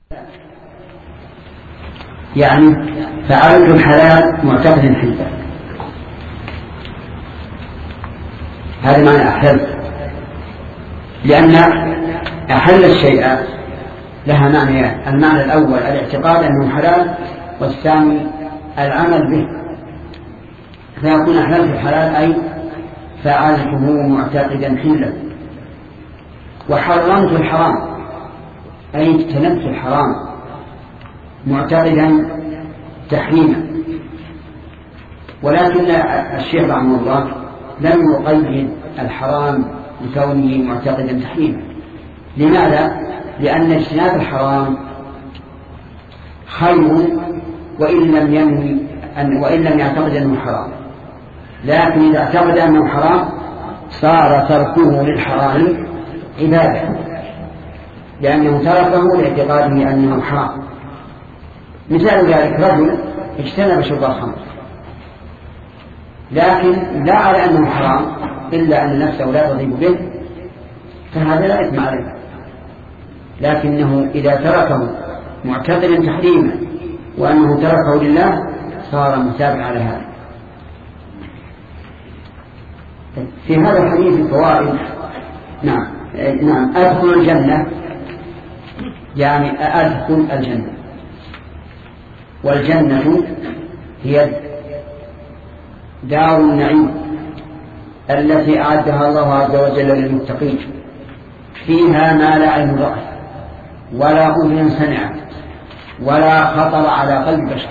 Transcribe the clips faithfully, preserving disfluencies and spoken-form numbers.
يعني فعلت الحلال معتقد حلا، هذا معنى أحل، لأن أحل الشيء لها معنيان: المعنى الأول الاعتقاد أنه حلال، والثاني العمل به. فيكون أحللت الحلال أي فعلته معتقدا حلا، وحرمت الحرام أي اجتنبت الحرام معتقدا تحريما. ولكن الشيخ رحمه الله لم يقيد الحرام لكونه معتقدا تحريما. لماذا؟ لأن اجتناب الحرام خير وإن لم ينوي أن وإن لم يعتقد أنه حرام، لكن إذا اعتقد أنه حرام صار تركه للحرام عبادة، لأنه تركه لاعتقاده أنه حرام. مثال ذلك: رجل اجتنب شرب الخمر لكن لا على أنه حرام إلا أن نفسه لا تضيب به، فهذا لا إثم عليه، لكنه إذا تركه معتقدا تحريما وأنه تركه لله صار متابعا على هذا. في هذا الحديث الفوائد: نعم نعم أدخل الجنة، يعني أدخل الجنة، والجنة هي دار النعيم التي أعدها الله عز وجل للمتقين، فيها ما لا عين رأت ولا أذن سمعت ولا خطر على قلب بشر.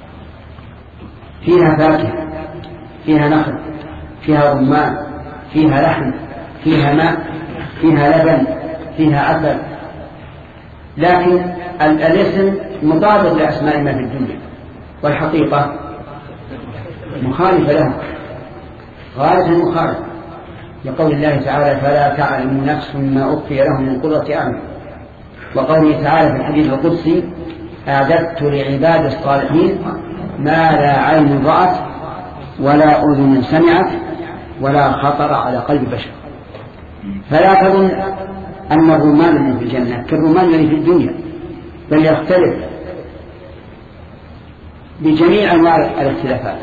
فيها فاكهة، فيها نخل، فيها رمان، فيها لحم، فيها ماء، فيها لبن، فيها عسل. لكن الاسم مطابق لأسماء ما في الدنيا، والحقيقة مخالفة له، غاية مخالفة، لقول الله تعالى: فلا تعلم نفس ما أخفي لهم من قرة أعين. وقوله تعالى في الحديث القدسي: أعددت لعباد الصالحين ما لا عين رأت ولا أذن سمعت ولا خطر على قلب بشر. فلا تظن أن الرمان اللي في الجنة كالرمان اللي في الدنيا، بل يختلف بجميع أنواع الاختلافات،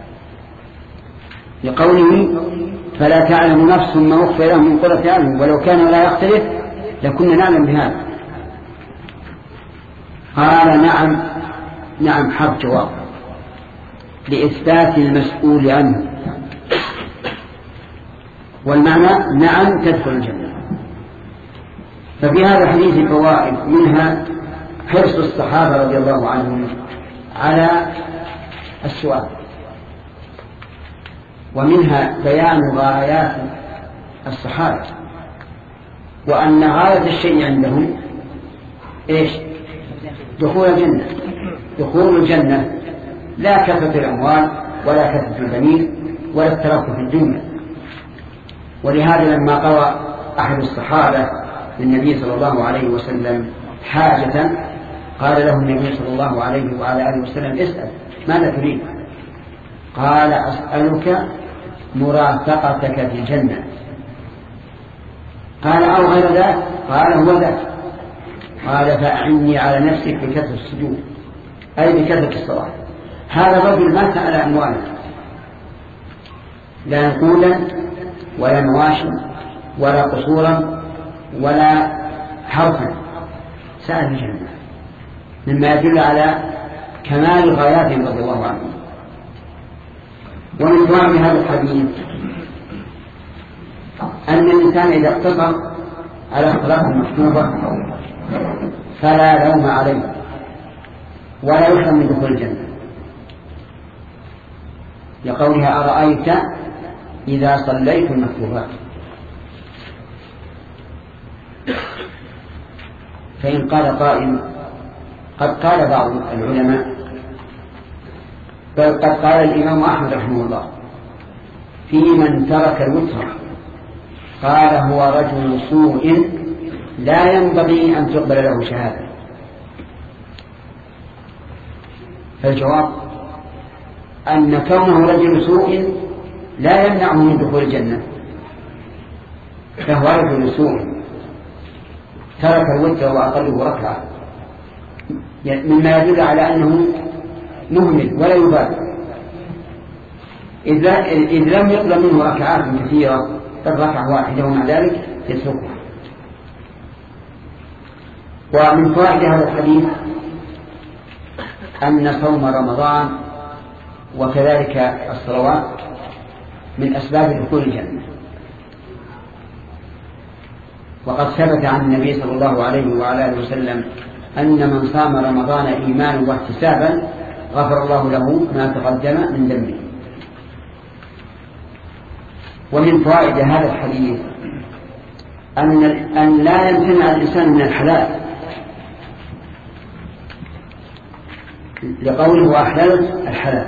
لقوله: فلا تعلم نفس ما أخفي لهم من قرة أعين. ولو كان لا يختلف لكنا نعلم بهذا. قال: نعم نعم حرف جواب لإثبات المسؤول عنه، والمعنى نعم تدخل الجنة. ففي هذا الحديث فوائد، منها حرص الصحابة رضي الله عنهم على السؤال، ومنها بيان غايات الصحابة، وأن غاية الشيء عندهم إيش؟ دخول الجنة. دخول الجنة، لا كثرة الأموال ولا كثرة البنين ولا الترف في الدنيا. ولهذا لما قرأ أحد الصحابة للنبي صلى الله عليه وسلم حاجة قال له النبي صلى الله عليه وعلى آله وسلم: اسأل ماذا تريد؟ قال: أسألك مرافقتك في الجنة. قال: أو غير ذلك؟ قال: هو ذلك. قال: فأعني على نفسك بكثرة السجود، أي بكثرة الصلاة. هذا الرجل ما سأل أموالا، لا نقودا ولا مواشا ولا قصورا ولا حرفا، سأل الجنة، مما يدل على كمال غاياتهم رضي الله عنهم. ومن فهم هذا الحديث أن الإنسان إذا اقتصر على الصلاة المكتوبة فلا لوم عليه ولا يحرم من دخول الجنة، لقولها: أرأيت إذا صليت المكتوبات. فإن قال قائل: قد قال بعض العلماء، بل قد قال الإمام أحمد رحمه الله في من ترك الوتر، قال: هو رجل سوء لا ينبغي أن تقبل له شهادة. فالجواب أن كونه رجل سوء لا يمنعه من دخول الجنة، فهو رجل سوء ترك الوتر وأقله ركعة مما يدل على أنه مهمل ولا يبالي، إذ لم يطلب منه ركعات كثيرة بل ركعة واحدة ومع ذلك يتركها. ومن فوائد هذا الحديث أن صوم رمضان وكذلك الصلوات من أسباب دخول الجنة، وقد ثبت عن النبي صلى الله عليه وعلى آله وسلم أن من صام رمضان إيمانا واحتسابا غفر الله له ما تقدم من ذنبه. ومن فوائد هذا الحديث أن أن لا يمتنع الإنسان من الحلال، لقوله وأحللت الحلال،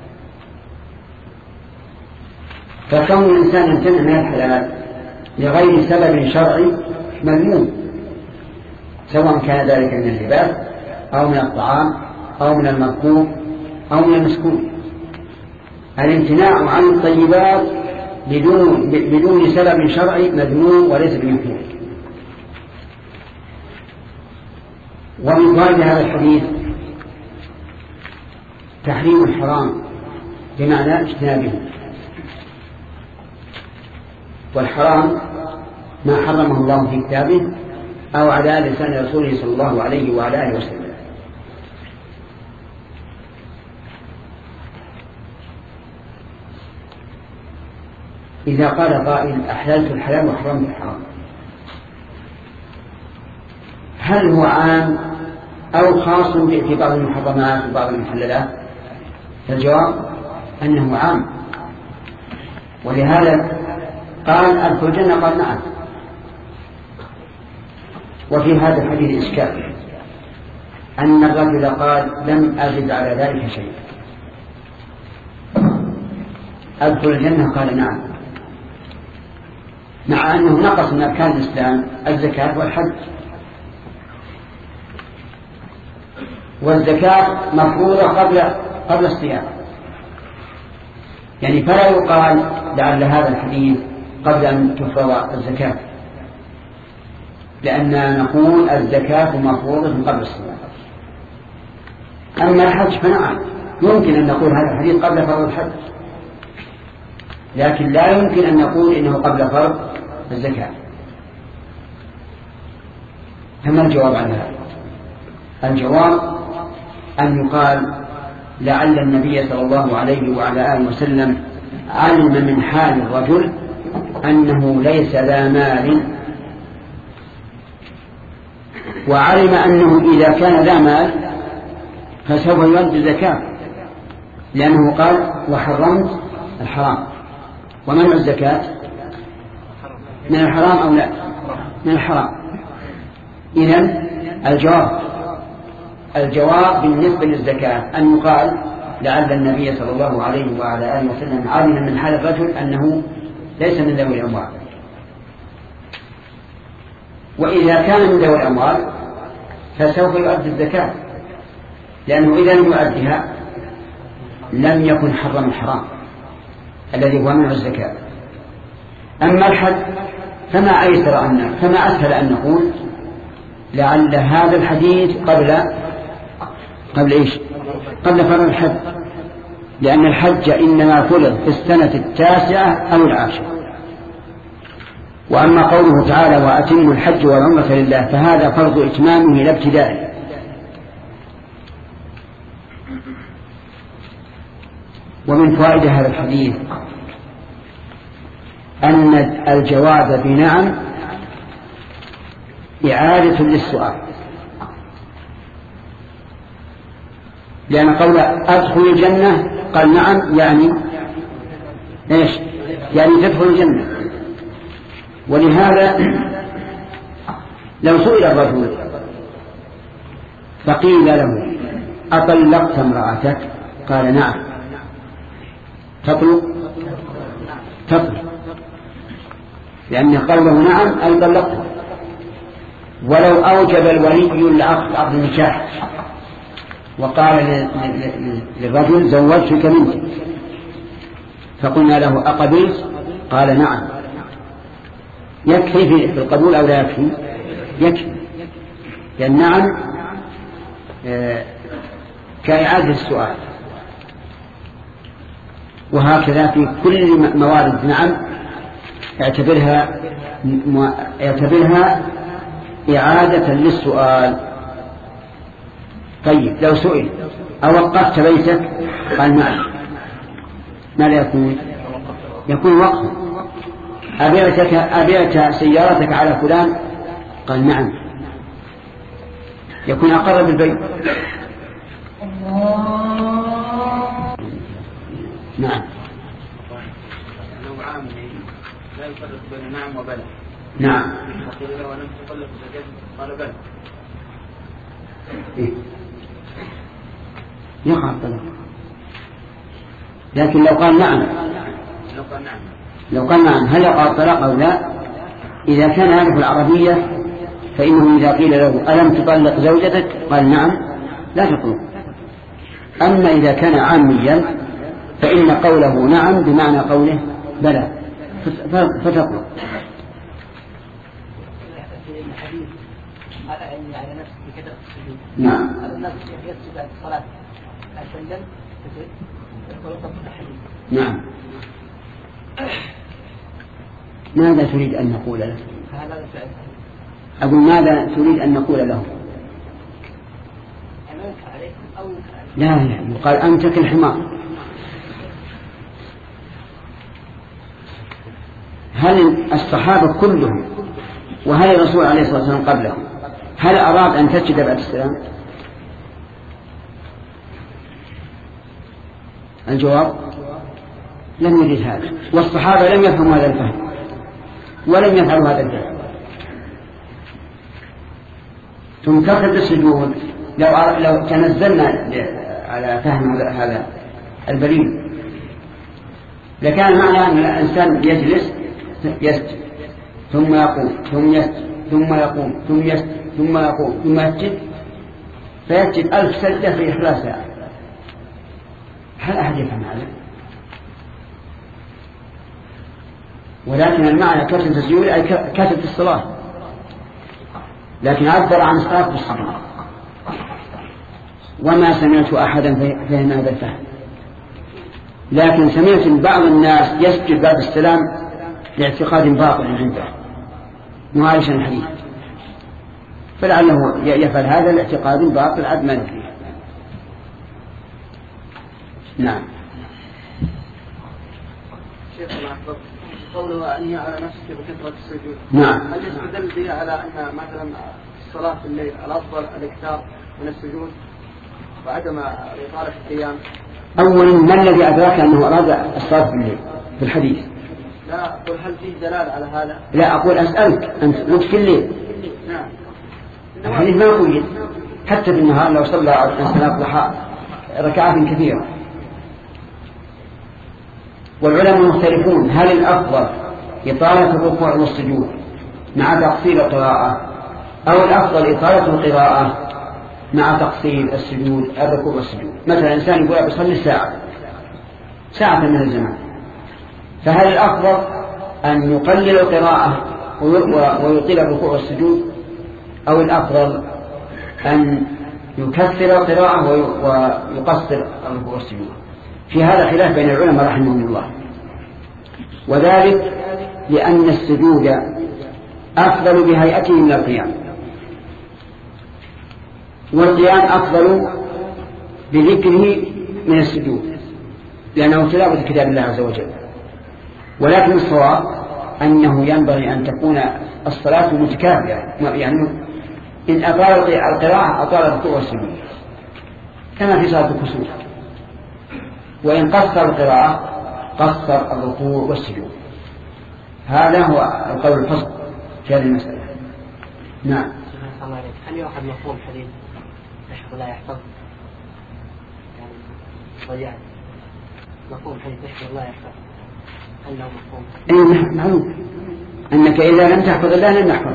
فكون الإنسان يمتنع من الحلال لغير سبب شرعي مذموم، سواء كان ذلك من اللباس أو من الطعام أو من المركوب أو من المسكون. الامتناع عن الطيبات بدون بدون سبب شرعي مذموم وليس بمكروه. ومن فوائد هذا الحديث تحريم الحرام بمعنى اجتنابه، والحرام ما حرمه الله في كتابه أو على لسان رسوله صلى الله عليه وعلى آله وسلم. إذا قال قائل أحللت الحلال وحرمت الحرام، هل هو عام أو خاص في بعض المحرمات وبعض المحللات؟ الجواب أنه عام، ولهذا قال أدخل الجنة، قال نعم. وفي هذا الحديث إشكال أن الرجل قال لم أجد على ذلك شيء، أدخل الجنة قال نعم، مع أنه نقص من أركان الإسلام الزكاة والحج، والزكاة مفروضة قبل قبل الصيام، يعني فلا يقال لعل هذا الحديث قبل أن تفرض الزكاة، لأننا نقول الزكاة مفروضة قبل الصيام. أما الحج فنعم يمكن أن نقول هذا الحديث قبل فرض الحج، لكن لا يمكن أن نقول إنه قبل فرض الزكاة. فما الجواب عن هذا؟ الجواب أن يقال لعل النبي صلى الله عليه وعلى آله وسلم علم من حال الرجل أنه ليس ذا مال، وعلم أنه إذا كان ذا مال فسوف يؤدي الزكاة، لأنه قال وحرمت الحرام. ومنع الزكاة من الحرام أو لا؟ من الحرام. إذن الجواب الجواب بالنسبة للزكاة أن يقال لعل النبي صلى الله عليه وعلى آله وسلم علم من حال الرجل أنه ليس من ذوي الأموال، وإذا كان من ذوي الأموال فسوف يؤدي الزكاة، لأنه إذا لم يؤديها لم يكن حرم الحرام الذي هو منع الزكاة. أما الحج فما أيسر أن فما أسهل أن نقول لعل هذا الحديث قبل قبل إيش؟ قبل فرض الحج، لأن الحج إنما فرض في السنة التاسعة أو العاشرة. وأما قوله تعالى وأتموا الحج والعمرة لله فهذا فرض إتمامه لا ابتدائه. ومن فوائد هذا الحديث أن الجواب بنعم إعادة للسؤال، لأن قول أدخل الجنة قال نعم يعني إيش؟ يعني تدخل الجنة. ولهذا لو سئل الرجل فقيل له أطلقت امرأتك؟ قال نعم. تطلق تطلق لأن قوله نعم أي طلقته. ولو أوجب الولي العقد عقد النكاح وقال للرجل زوجتك بنتي، فقلنا له أقبلت؟ قال نعم. يكفي في القبول أو لا يكفي؟ يكفي، لأن نعم كإعادة السؤال. وهكذا في كل موارد نعم اعتبرها اعتبرها إعادة للسؤال. طيب لو سئل أوقفت بيتك قال نعم، ماذا يكون؟ يكون وقفا. أبيعتك أبيعت سيارتك على فلان قال نعم، يكون أقر بالبيع. نعم. لو عام لا يفرق بين نعم وبلى. نعم. وقيل له ولم تطلق زوجتك قال بلى. إيه؟ يقع الطلاق. لكن لو قال نعم لو قال نعم لو قال نعم هل يقع الطلاق أو لا؟ إذا كان يعرف العربية فإنه إذا قيل له ألم تطلق زوجتك قال نعم لا تطلق. أما إذا كان عاميا فإن قوله نعم بمعنى قوله بلى فتطلق. نعم. نعم. ماذا تريد أن نقول له؟ أقول ماذا تريد أن نقول له؟ لا لا يقال أنت كالحمار. هل الصحابة كلهم وهل الرسول عليه الصلاة والسلام قبلهم هل أراد أن تسجد بعد السلام؟ الجواب لم يريد هذا، والصحابة لم يفهموا هذا الفهم ولم يفعلوا هذا الفهم. ثم كثرة السجود لو لو تنزلنا على فهم هذا البليغ لكان معنى أن الإنسان يجلس يسجد ثم يقوم ثم يسجد ثم يقوم ثم يسجد ثم يقوم ثم يسجد فيسجد ألف سجدة في إخلاص ساعة. هل أحد يفهم هذا؟ ولكن المعنى كثرة السجود أي كثرة الصلاة، لكن عبر عن الصلاة بالسجود. وما سمعت أحدا فهم هذا الفهم، لكن سمعت بعض الناس يسجد بعد السلام لاعتقاد باطل عنده معايشا الحديث، فلعله يفعل هذا الاعتقاد باطل عد ما نفيه. نعم. شيخ الله أكبر، قوله أنهي على نفسك بكثرة السجود، نعم، هل يستدل به على أن مثلا الصلاة في الليل الأفضل الإكثار من السجود وعدم إطالة القيام؟ أولا ما الذي أدرك أنه أراد الصلاة في الليل في الحديث؟ لا أقول هل فيه دلالة على هذا؟ لا أقول أسألك أنت قلت في الليل. نعم. الحديث ما يقول حتى في النهار لو صلى الإنسان الضحى ركعات كثيرة. والعلماء مختلفون هل الأفضل إطالة الركوع والسجود مع تقصير القراءة أو الأفضل إطالة القراءة مع تقصير السجود الركوع والسجود. مثلا إنسان يقول بيصلي ساعة ساعة من الزمان، فهل الأفضل أن يقلل القراءة ويطيل الركوع والسجود أو الأفضل أن يكثر القراءة ويقصر الركوع والسجود؟ في هذا خلاف بين العلماء رحمهم الله، وذلك لأن السجود أفضل بهيئته من القيام، والقيام أفضل بذكره من السجود لأنه تلاوة كتاب الله عز وجل. ولكن الصواب أنه ينبغي أن تكون الصلاة متكافئة، يعني إن أطال القراءة أطال الركوع والسجود كما في صلاة الكسوف، وإن قصر القراءة قصر الركوع والسجود. هذا هو القول الفصل في هذه المسألة. نعم. هل يؤخذ مفهوم حديث يحفظ لا يحفظ؟ يعني ضيعت مفهوم حديث يحفظ لا يحفظ أنه مفهوم؟ أي معلوم أنك إذا لم تحفظ الله لم يحفظ.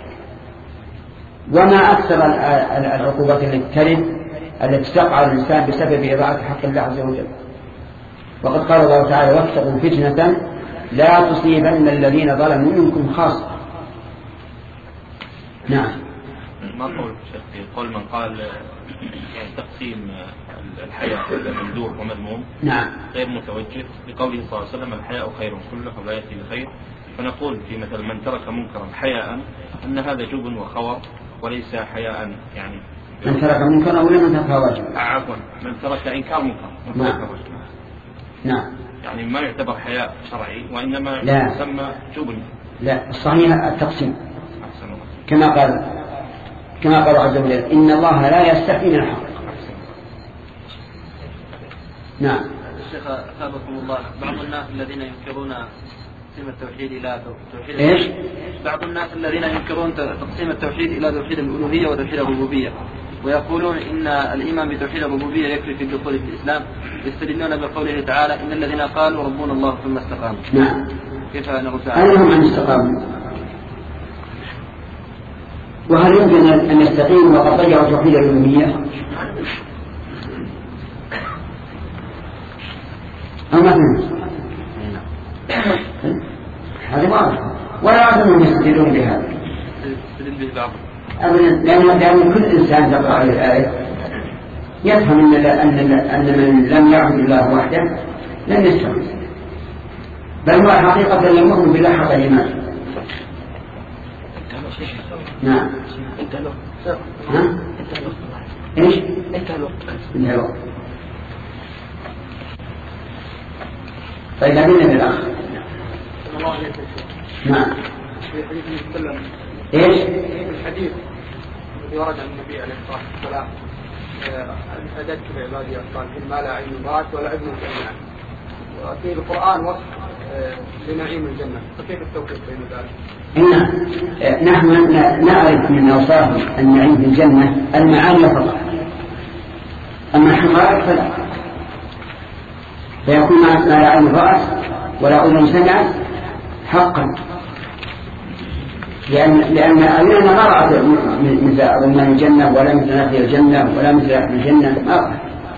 وما أكثر العقوبات التي ترد التي تقع الإنسان بسبب إضاعة حق الله عز وجل. وقد قال الله تعالى واتقوا فتنة لا تصيبن الذين ظلموا منكم خاصة. نعم. ما قول شيخ قول من قال يعني تقسيم الحياة إلى ممدوح ومذموم نعم غير متوجه لقوله صلى الله عليه وسلم الحياء خير كله ولا يأتي بخير، فنقول في مثل من ترك منكرا حياء أن هذا جبن وخور وليس حياء، يعني من ترك منكرا ولا من ترك واجب؟ عفوا من ترك إنكار منكر. نعم نعم يعني ما يعتبر حياء شرعي وإنما لا. يسمى جبن. لا الصحيح التقسيم كما قال كما قال عز وجل إن الله لا يستحي من الحق. نعم. الشيخ أثابكم الله، بعض الناس الذين ينكرون تقسيم التوحيد إلى توحيد إيش؟ بعض الناس الذين ينكرون تقسيم التوحيد إلى توحيد الألوهية وتوحيد الربوبية، ويقولون إن الإيمان بتوحيد الربوبية يكفي في الدخول في الإسلام، يستدلون بقوله تعالى إن الذين قالوا ربنا الله ثم استقاموا. نعم. كيف نرد عليهم؟ أنهم أن استقاموا، وهل يمكن أن يستقيموا وقد ضيعوا توحيد الألوهية؟ أو ما فهمت؟ هذا واضح، ولا أعلم أنهم يستدلون بهذا أبدا، لأن لأن كل إنسان تقرأ عليه الآية يفهم أن أن أن من لم يعبد الله وحده لن يستقيم، بل هو حقيقة لم يؤمن بالله حق الإيمان. نعم. انت له. ها؟ انت له. ايش؟ انت له. انت له. طيب هذه من الأخ. نعم. في حديث المسلم. ايش؟ الحديث الذي ورد عن النبي عليه الصلاة والسلام أعددت لعبادي الصالحين ما لا عين رأت ولا أذن سمعت، وفي القرآن وصف لنعيم الجنة، فكيف التوفيق بين ذلك؟ إن نحن نعرف من أوصاف النعيم في الجنة المعاني فقط، أما الحقائق فلا، فيكون ما لا عين رأت ولا أذن سمعت حقا، لأن لأن أعيننا ما رأت مثل أظلام الجنة ولا مثل نخل الجنة ولا مثل أهل الجنة ما رأت.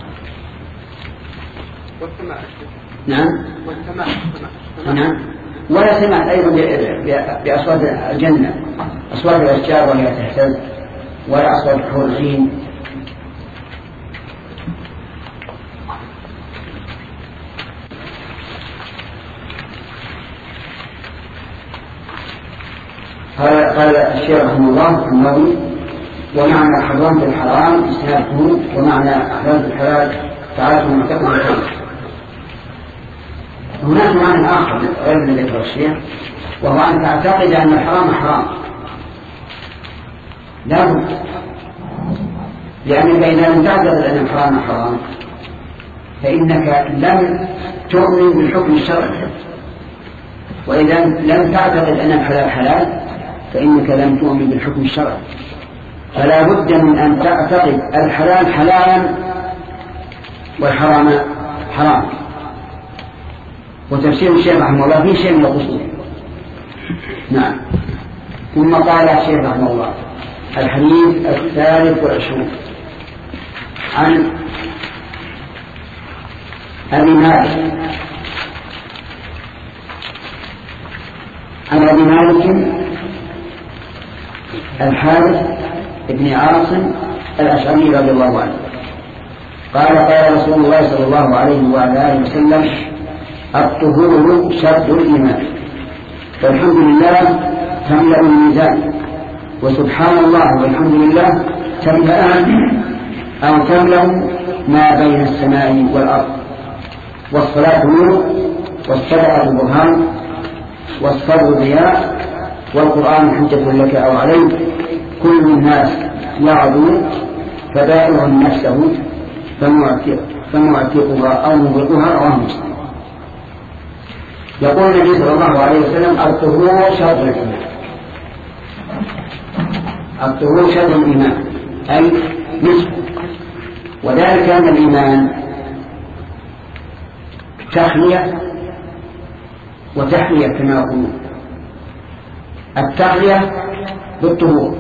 والسماء. نعم. والسماء. نعم. ولا سمعت أيضا بأصوات الجنة، أصوات الأشجار وهي تهتز، ولا أصوات حور العين. قال الشيخ رحمه الله النووي ومعنى حرمت الحرام استهابته، ومعنى أحللت الحلال تعالى معتقد الخير. هناك معنى آخر غير الذي ذكره الشيخ، وهو أن تعتقد أن الحرام حرام لا بد، لأنك إذا لم تعتقد أن الحرام حرام فإنك لم تؤمن بالحكم الشرعي، وإذا لم تعتقد أن الحلال حلال فإنك لم تؤمن بالحكم الشرعي. فلا بد من أن تعتقد الحلال حلالا والحرام حرام. وتفسير الشيخ رحمه الله فيه شيء من القصور. نعم. ثم قال الشيخ رحمه الله الحديث الثالث والعشرون عن أبي مالك عن أبي مالك الحارث بن عاصم الأشعري رضي الله عنه قال قال رسول الله صلى الله عليه وعلى آله وسلم الطهور شرط الإيمان، فالحمد لله تملأ الميزان، وسبحان الله والحمد لله تملأان أو تملأ ما بين السماء والأرض، والصلاة نور، والصدقة برهان، والصبر ضياء، والقرآن حجة لك أو عليك، كل الناس يعدو فبائع نفسه فمعتقها أو مغلقها رواه مسلم. يقول النبي صلى الله عليه وسلم الطهور شرط الإيمان، الطهور شرط الإيمان أي نصف، وذلك أن الإيمان تخلية وتحلية كما يقولون. التخلية بالطهور،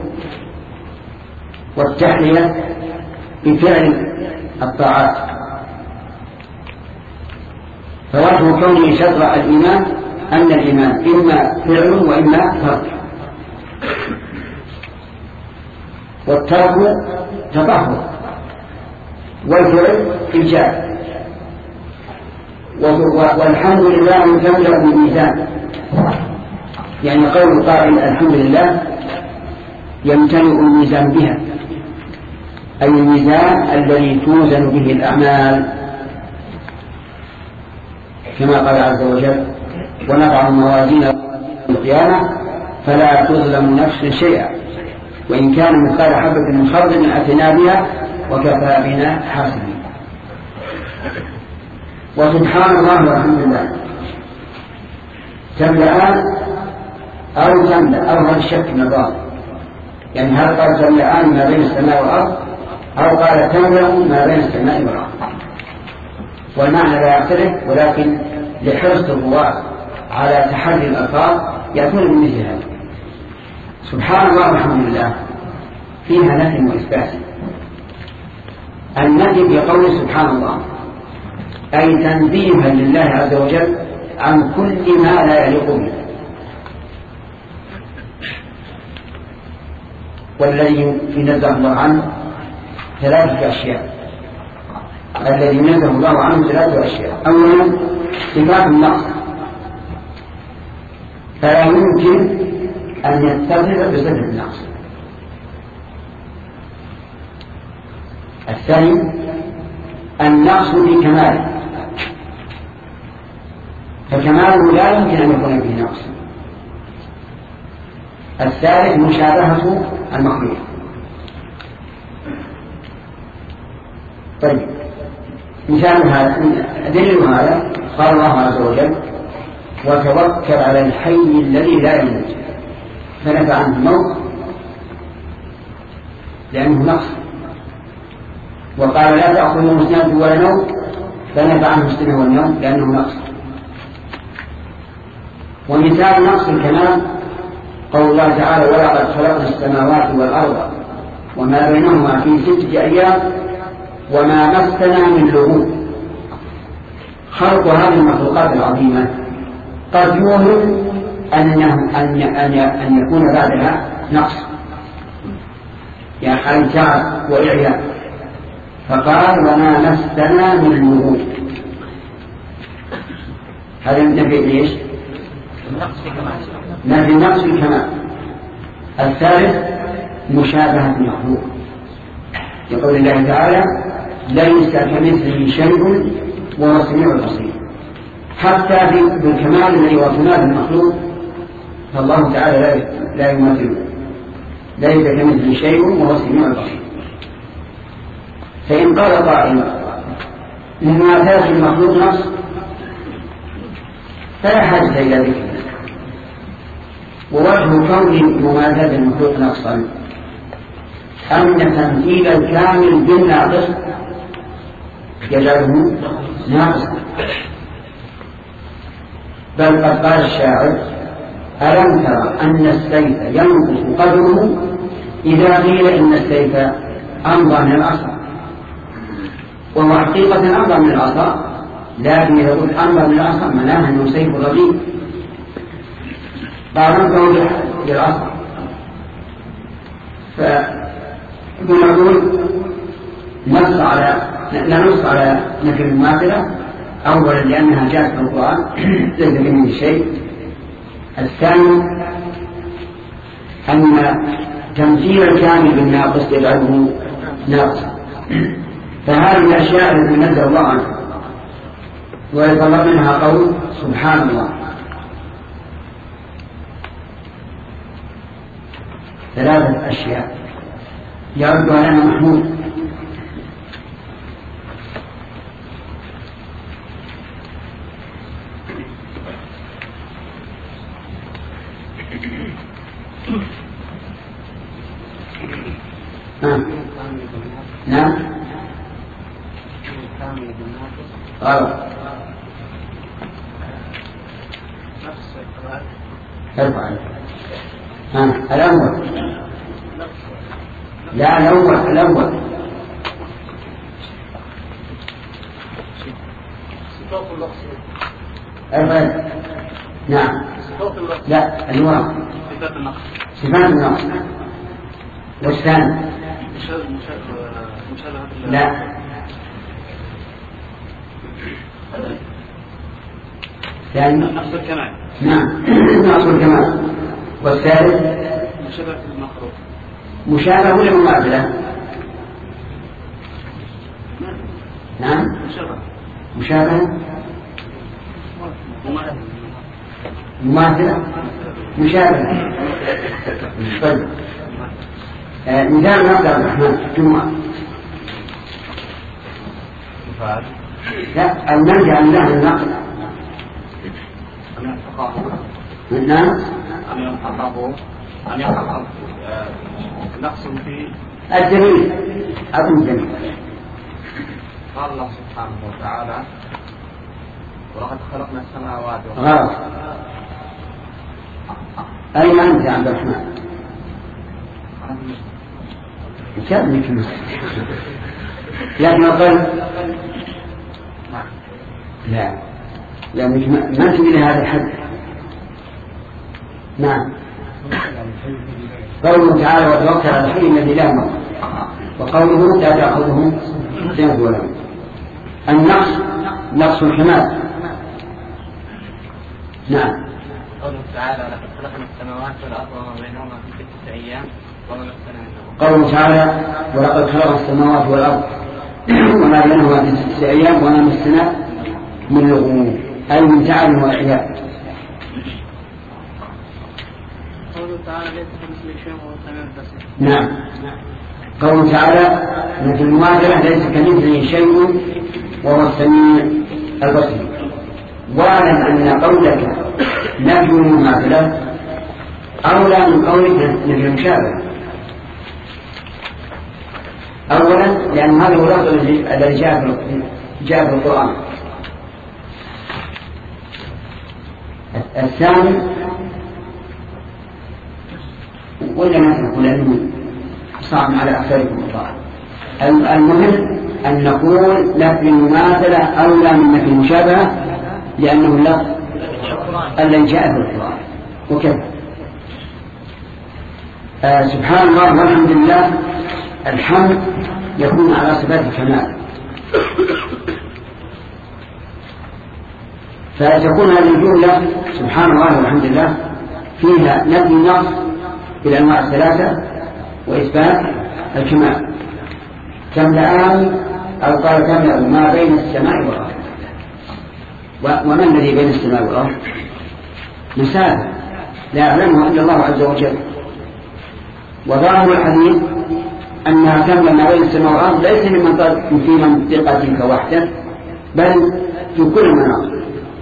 والتحلية بفعل الطاعات. فوجه كونه شطر الإيمان أن الإيمان إما فعل وإما ترك. والترك تطهر والفعل إيجاب. والحمد لله تملأ الميزان، يعني قول قائل الحمد لله يمتلئ الميزان بها، أي الميزان الذي توزن به الأعمال، كما قال عز وجل ونضع الموازين القيامة فلا تظلم نفس شيئا وإن كان مثقال حبة من خردل أتينا بها وكفى بنا حاسبين. وسبحان الله والحمد لله تملأان أو تملأ أو هذا الشك نظام، يعني هل قال تملأان ما بين السماء والأرض أو قال تملأ ما بين السماء والأرض، والمعنى لا يختلف، ولكن لحرص الرواة على تحري الألفاظ يأتون بمثل هذا. سبحان الله والحمد لله فيها نفي وإثبات. النفي بقول سبحان الله أي تنزيها لله عز وجل عن كل ما لا يليق به، والذي ينزه الله عنه ثلاثة أشياء. الذي ينزه الله عنه ثلاثة أشياء: أولا صفات النقص فلا يمكن أن يتصف بصفة النقص. الثاني النقص بكماله فكماله لا يمكن أن يكون به نقص. الثالث مشابهة المخلوق. طيب مثال هذا دليل هذا قال الله عز وجل وتوكل على الحي الذي لا يموت، فنفى عنه الموت لأنه نقص، وقال لا تأخذه سنة ولا نوم، فنفى عنه السنة والنوم لأنه نقص. ومثال نقص الكمال قول الله تعالى ولقد خلقنا السماوات والأرض وما بينهما في ستة أيام وما مسنا من لغوب. خلق هذه المخلوقات العظيمة قد يوهم أنه أن أن يكون بعدها نقص، يعني أي تعب وإعياء، فقال وما مسنا من لغوب. هذا نفي ليش؟ نفي النقص الكمال. الثالث مشابهة المخلوق يقول الله تعالى ليس كمثله شيء وهو السميع البصير. حتى بالكمال الذي وصفناه المخلوق فالله تعالى لا يمثله، ليس كمثله شيء وهو السميع البصير. فإن قال قائل مماثلة المخلوق نقص فلا حاجة إلى ذكر. ووجه كون مماثلة المخلوق نقصا أن تمثيل الكامل بالناقص يجعله ناقصا. بل قد قال الشاعر ألم ترى أن السيف ينقص قدره إذا قيل إن السيف أمضى من العصا، وهو حقيقة أمضى من العصا، لكن يقول أمضى من العصا معناه أنه سيف رغيب قارنته بالعصا. فنقول نص على لا نص على نفي المماثلة أولا لأنها جاءت في القرآن ليس منه شيء. الثاني أن تمثيل الكامل بالناقص يجعله ناقصا. فهذه الأشياء التي نزل الله عنها ويطلب منها قول سبحان الله. ثلاثة أشياء يعد لنا محمود. آه. نعم غلط. ارفع ها الأول لا الأول الأول صفات النقص. ارفع نعم صفات النقص. لا الواو صفات النقص. صفات النقص والثاني لا ثاني نقص الكمال. نعم نقص الكمال. والثالث مشابهة المخلوق. مشابهة ولا مماثلة؟ نعم مشابهة. مشابهة مماثلة مشابهة. طيب مثال نقل عبد الرحمن جمعة. لا المنهي عن الله النقل. نعم أن يلحقه أن يلحق نقص في الجميل أبو الجميل. قال الله سبحانه وتعالى ولقد خلقنا السماوات غلط. أين أنت يا عبد الرحمن؟ كمل كمل. لكن القلب لا لا مش ما تجي لهذا الحد. نعم قوله تعالى وتوكل على الحي الذي لا يموت، وقوله لا تأخذه سنة ولا نوم. النقص نقص الكمال. نعم قوله تعالى لقد خلقنا السماوات والأرض وما بينهما في ستة أيام وما مسنا من لغوب. قوله تعالى ولقد خلقنا السماوات والأرض وما بينهما في ستة أيام وما مسنا من لغوب، أي من تعب وإعياء. قوله تعالى ليس كمثله شيء وهو السميع البصير. نعم قوله تعالى مثل المماثلة ليس كمثله شيء وهو السميع البصير. واعلم أن قولك نفي المماثلة أولى من قولك نفي المشابهة. أولا لأن هذا هو اللفظ الذي جاء في القرآن. الثاني ولا ما تقول أنه صعب على أكثركم الطاعة. المهم أن نقول نفي المماثلة أولى من نفي المشابهة لأنه اللفظ الذي جاء في القرآن. وكذا آه سبحان الله والحمد لله. الحمد يكون على صفات الكمال، فتكون هذه الجملة سبحان الله والحمد لله فيها نفي النقص بالأنواع الثلاثة وإثبات الكمال. تملأان أو قال تملأ ما بين السماء والأرض. وما الذي بين السماء والأرض؟ مسافة لا يعلمه إلا الله عز وجل. وظاهر الحديث أنها تملأ ما بين السماء والأرض ليس في منطقتك وحدك بل في كل المناطق.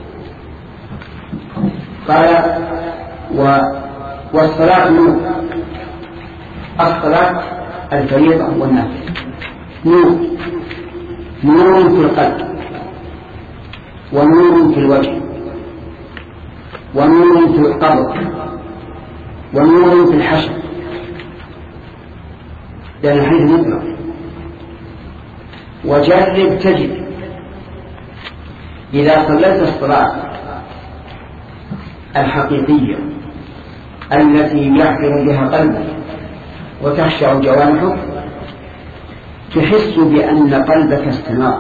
قال و والصلاة نور. الصلاة الفريضة والنافلة نور، نور في القلب ونور في الوجه ونور في القبر ونور في الحشر، لأن الحديث مطلق. وجرب تجد إذا صليت الصلاة الحقيقية التي يحفر بها قلبك وتخشع جوانحك تحس بأن قلبك استنار.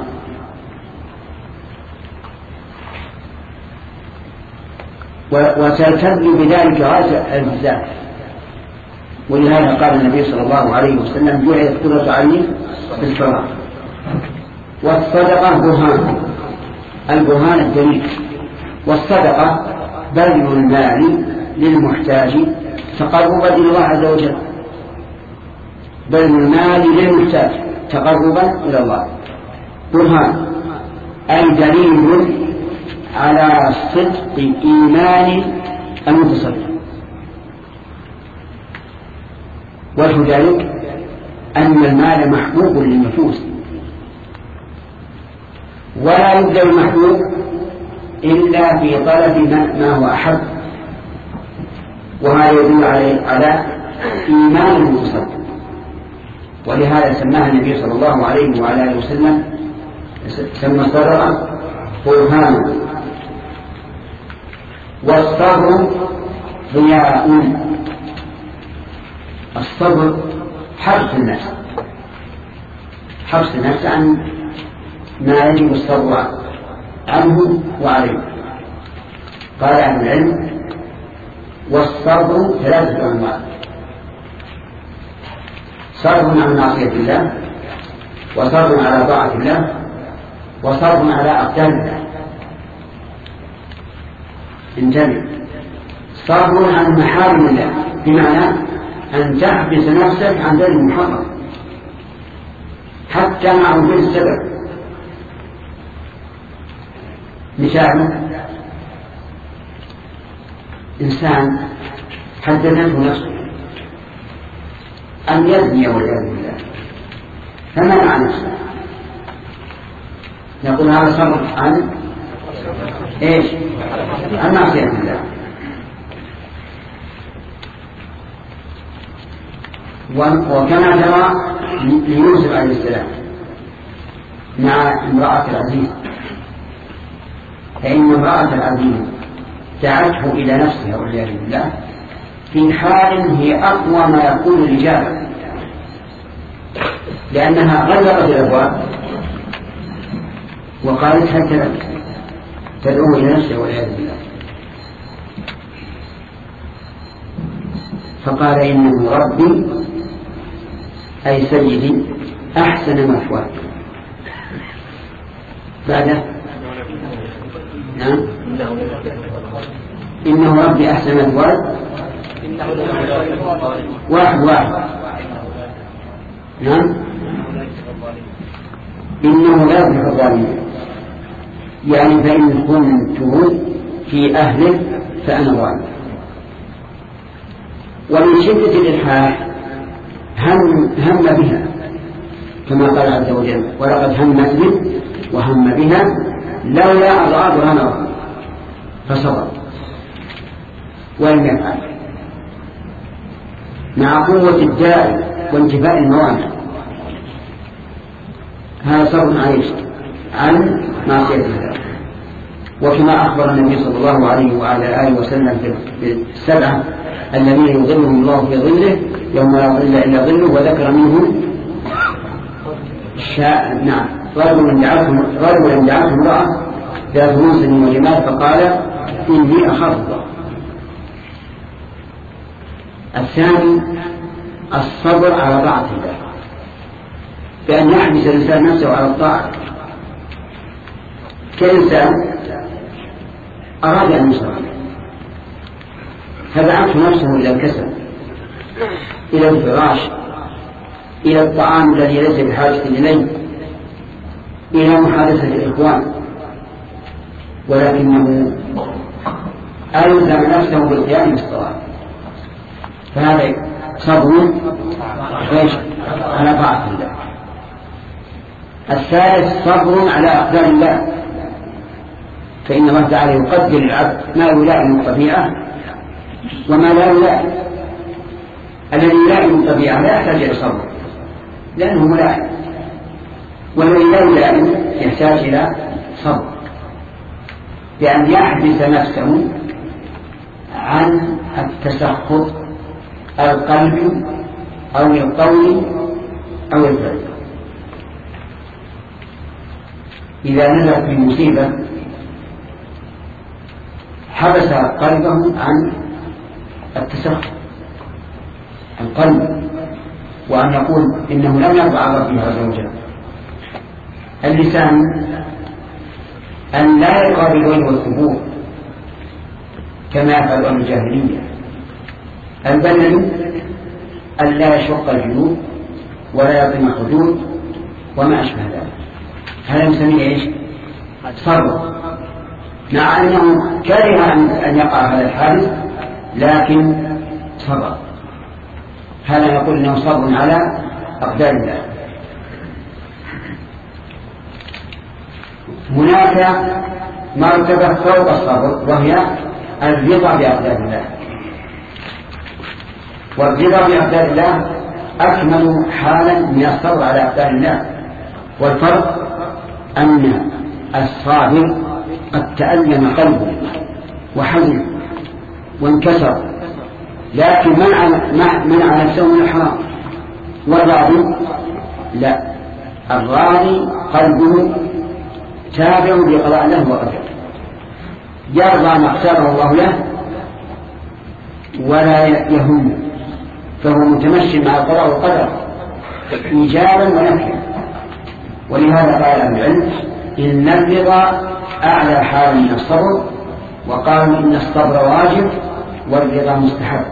وتلتذ بذلك غاية الالتزام. ولهذا قال النبي صلى الله عليه وسلم جعلت قرة عيني في الصلاة. والصدقة برهان، البرهان الدليل. والصدقة بذل المال للمحتاج تقربا إلى الله عز وجل. بذل المال للمحتاج تقربا إلى الله. برهان أي دليل على صدق إيمان المتصدق. وجه ذلك أن المال محبوب للنفوس ولا يبدأ المحبوب إلا في طلب ما هو أحب، وهذا يدل على إيمان المتصدق. ولهذا سماها النبي صلى الله عليه وعلى آله وسلم سمى الصدقة برهانا. والصبر ضياء. الصبر حبس النفس حبس النفس عن ما يجب الصبر عنه وعليه. قال أهل العلم والصبر ثلاثة أنواع: صبر عن معصية الله، وصبر على طاعة الله، وصبر على أقدار الله. انتبه، صبر عن محارم الله بمعنى أن تحبس نفسك عن ذلك المحرم حتى مع وجود السبب. مثال: إنسان حدثته نفسه أن يزني والعياذ بالله فمنع نفسه، نقول هذا صبر عن إيش؟ عن معصية الله. وكما ترى ليوسف عليه السلام مع امرأة العزيز، فإن امرأة العزيز دعته إلى نفسها والعياذ بالله في حال هي أقوى ما يكون الرجال، لأنها غلقت الأبواب وقالت هكذا تدعو إلى نفسها والعياذ بالله. فقال إنه ربي أي سيدي أحسن مثواي. بعده نعم إنه ربي أحسن مثواي واحد واحد نعم إنه لا يفلح الظالمين، يعني فإن كنت في أهله فأنا ظالم. ومن شدة الإلحاح هم, هم بها كما قال عز وجل ولقد همت به وهم بها لولا أضعافها نظر فصبر ولم يفعل مع قوة الداء وانتفاء الموانع. هذا صبر عايش عن معصية الله. وكما أخبر النبي صلى الله عليه وعلى آله وسلم في السبعة الذين يظلهم الله في ظله يوم لا ظل إلا ظله، وذكر منهم شاء نعم رجل دعته امرأة ذات منصب وجمال فقال إني أخاف الله. الثاني الصبر على طاعة الله، بأن يحبس الإنسان نفسه على الطاعة. كإنسان أراد أن يصبر فدعته نفسه إلى الكسل، إلى الفراش، إلى الطعام الذي ليس بحاجة إليه، إلى محادثة الإخوان، ولكنه ألزم نفسه بالقيام بالصلاة. فهذا صبر على طاعة الله. الثالث صبر على أقدار الله، فإن الله تعالى يقدر العبد ما يلائم الطبيعة وما لا يلائم. الذي يلائم الطبيعة لا يحتاج إلى صبر لأنه ملائم، والذي لا يلائم يحتاج إلى صبر بأن يحبس نفسه عن التسخط القلب أو القول أو الفعل. إذا نزل في مصيبة حبس قلبه عن التسخط القلب، وأن يقول إنه لم يرضى ربه عز وجل. اللسان أن لا يقابل وجه القبور كما يفعل أهل الجاهلية. البدن أن لا يشق الجنوب ولا يطم الحدود وما أشبه ذلك. هذا نسميه إيش؟ صبر، مع أنه كره أن يقع هذا الحادث لكن صبر. هذا نقول إنه صبر على أقدار الله. هناك مرتبة فوق الصبر وهي الرضا بأقدار الله، والرضا بأقدار الله أكمل حالا من الصبر على أقدار الله. والفرق أن الصابر قد تألم قلبه وحزن وانكسر، لكن منع, منع نفسه من الحرام والراضي لا، الراضي قلبه تابع بقضاء الله وقدره، يرضى ما اختاره الله له ولا يهم، فهو متمشي مع القضاء والقدر إيجابا ونفيا. ولهذا قال أهل العلم إن الرضا أعلى حال من الصبر، وقالوا إن الصبر واجب والرضا مستحب.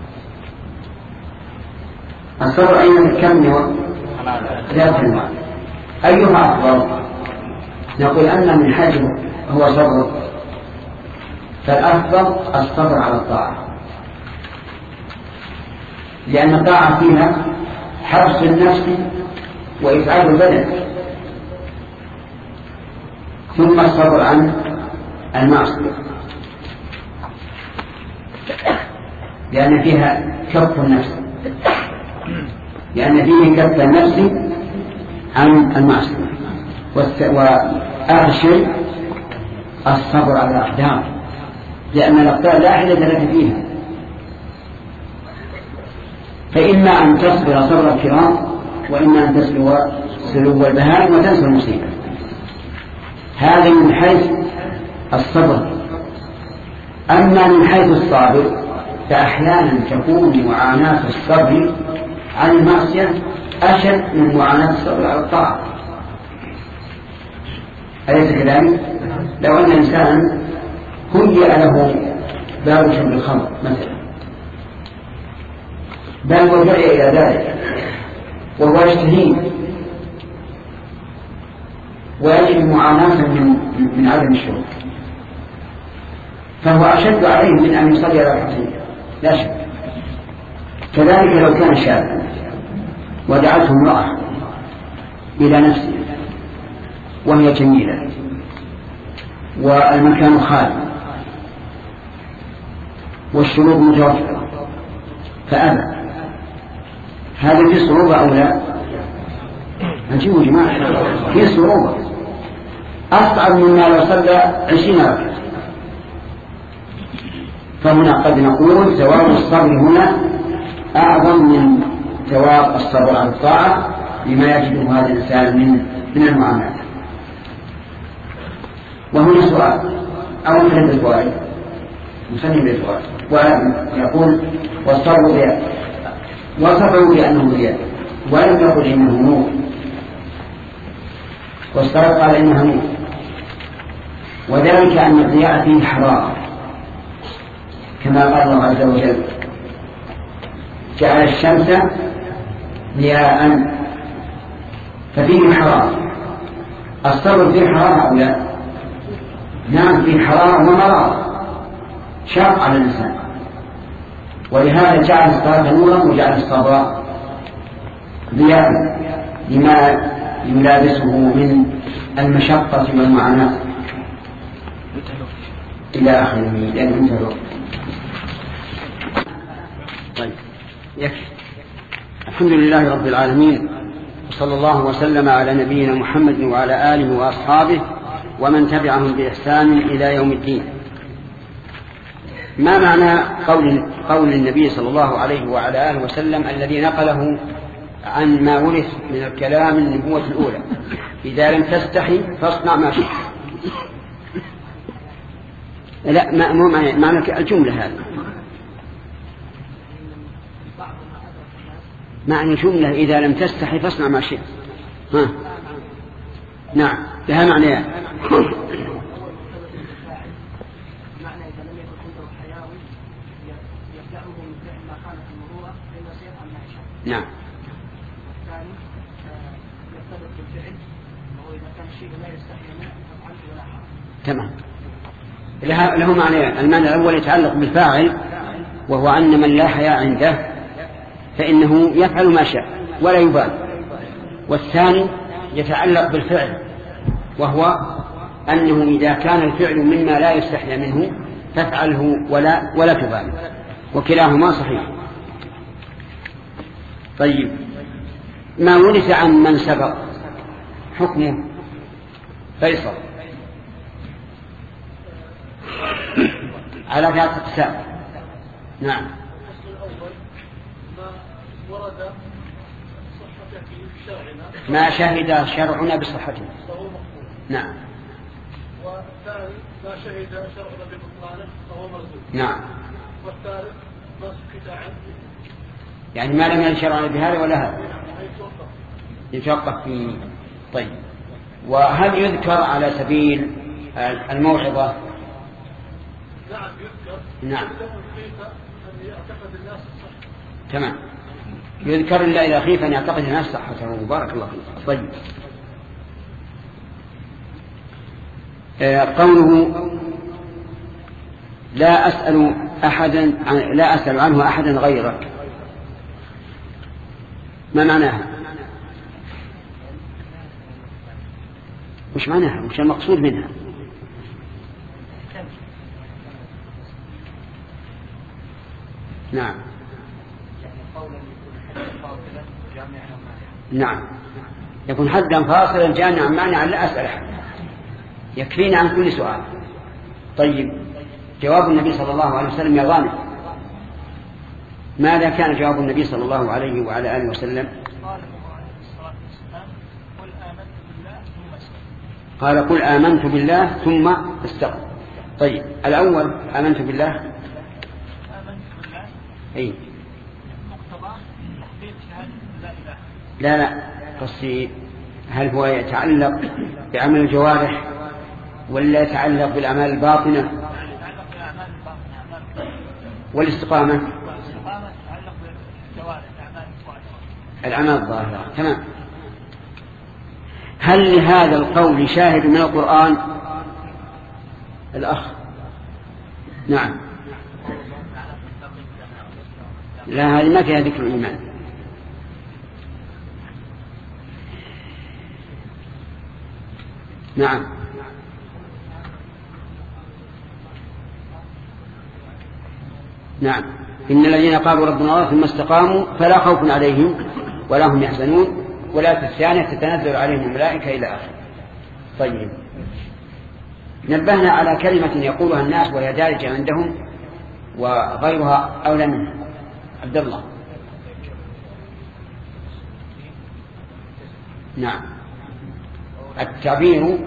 الصبر أين كم ثلاثة أنواع، أيها أفضل؟ نقول أن من حيث هو صبر فالأفضل الصبر على الطاعة، لأن الطاعة فيها حبس النفس وإسعاد البدن، ثم الصبر عن المعصية لأن فيها كف النفس، لأن فيه كف النفس عن المعصية. وآخر شيء الصبر على الأقدار، لأن الأقدار لا حدة لك فيها، فإما أن تصبر صبر الكرام وإما أن تسلو سلو البهائم وتنسى المصيبة. هذا من حيث الصبر. أما من حيث الصابر فأحيانا تكون معاناة الصبر عن المعصية أشد من معاناة الصبر على الطاعة، أليس كذلك؟ لو أن إنسان هيئ له باب شرب الخمر مثلا، بل ودعي إلى ذلك وهو يشتهيه ويجد معاناة من, من عدم الشرب، فهو أشد عليه من أن يصلي ركعتين لا شك. كذلك لو كان شابا ودعته امرأة إلى نفسه وهي جميلة والمكان خالي والشروط متوفرة فأبى، هذا في صعوبة أو لا؟ أجيبوا جماعة، في صعوبة أصعب مما لو صلى عشرين ركعة. فهنا قد نقول ثواب الصبر هنا أعظم من ثواب الصبر على الطاعة لما يجده هذا الإنسان من من المعاملات. وهنا سؤال أو مثل الفوائد نسمي بالفوائد، ويقول والصبر ضياء، وصفه بأنه ضياء ولم يقل إنه نور، والصبر قال إنه نور، وذلك أن الضياء فيه حرارة كما قال الله عز وجل جعل الشمس ضياء ففيه حرارة. الصبر فيه حرارة أو لا؟ نعم فيه حرارة ومرارة شاق على الإنسان، ولهذا جعل الصلاة نورا وجعل الصبر ضياء لما يلابسه من المشقة والمعاناة إلى آخره لأن انتهى. طيب يكفي. الحمد لله رب العالمين، وصلى الله وسلم على نبينا محمد وعلى آله وأصحابه ومن تبعهم بإحسان إلى يوم الدين. ما معنى قول, قول النبي صلى الله عليه وعلى آله وسلم الذي نقله عن ما ورث من الكلام النبوة الأولى إذا لم تستحي فاصنع ما شئت؟ لا، مو معنى الجملة هذه، معنى الجملة إذا لم تستحي فاصنع ما شئت. ها نعم لها معنى. نعم تمام له معنى. المعنى الأول يتعلق بالفاعل وهو أن من لا حياء عنده فإنه يفعل ما شاء ولا يبالي، والثاني يتعلق بالفعل وهو أنه إذا كان الفعل مما لا يستحيا منه تفعله ولا, ولا تبالي، وكلاهما صحيح. طيب ما ورث عن من سبق حكمه فيصل على ثلاثة أقسام. نعم الأول ما ورد ما شهد شرعنا بصحته. نعم. والثاني ما شهد شرعنا ببطلانه فهو مردود. نعم. والثالث ما سكت عنه يعني ما لم يرد شرعنا بهذا ولا هذا يتوقف فيه. طيب، وهل يذكر على سبيل الموعظة؟ نعم يذكر. نعم. أن يعتقد الناس الصحة. تمام، يذكر إلا إذا خيف أن يعتقد الناس صحته. بارك الله فيك. طيب، قوله لا أسأل أحدا لا أسأل عنه أحدا غيرك، ما معناها؟ وش معناها؟ وش المقصود منها؟ نعم. نعم، يكون حدا فاصلا جامعا مانعا لا أسأل أحد، يكفينا عن كل سؤال. طيب، جواب النبي صلى الله عليه وسلم يا غانم، ماذا كان جواب النبي صلى الله عليه وعلى آله وسلم؟ قال قل آمنت بالله ثم استقم. طيب، الأول آمنت بالله آمنت بالله أي مقتضى تحقيق شهادة لا إله. لا لا قصدي هل هو يتعلق بعمل الجوارح ولا يتعلق بالأعمال الباطنة؟ يتعلق بالأعمال الباطنة. والاستقامة والاستقامة تتعلق بالجوارح الأعمال الظاهرة. الأعمال الظاهرة. تمام. هل لهذا القول شاهد من القرآن؟ الأخ نعم. لا، هذه ما فيها ذكر الإيمان. نعم. نعم، إن الذين قالوا ربنا الله ثم استقاموا فلا خوف عليهم ولا هم يحزنون ولا الثانية تتنزل عليهم الملائكة إلى آخره. طيب، نبهنا على كلمة يقولها الناس وهي دارجة عندهم وغيرها أولى منها. عبد الله. نعم، التعبير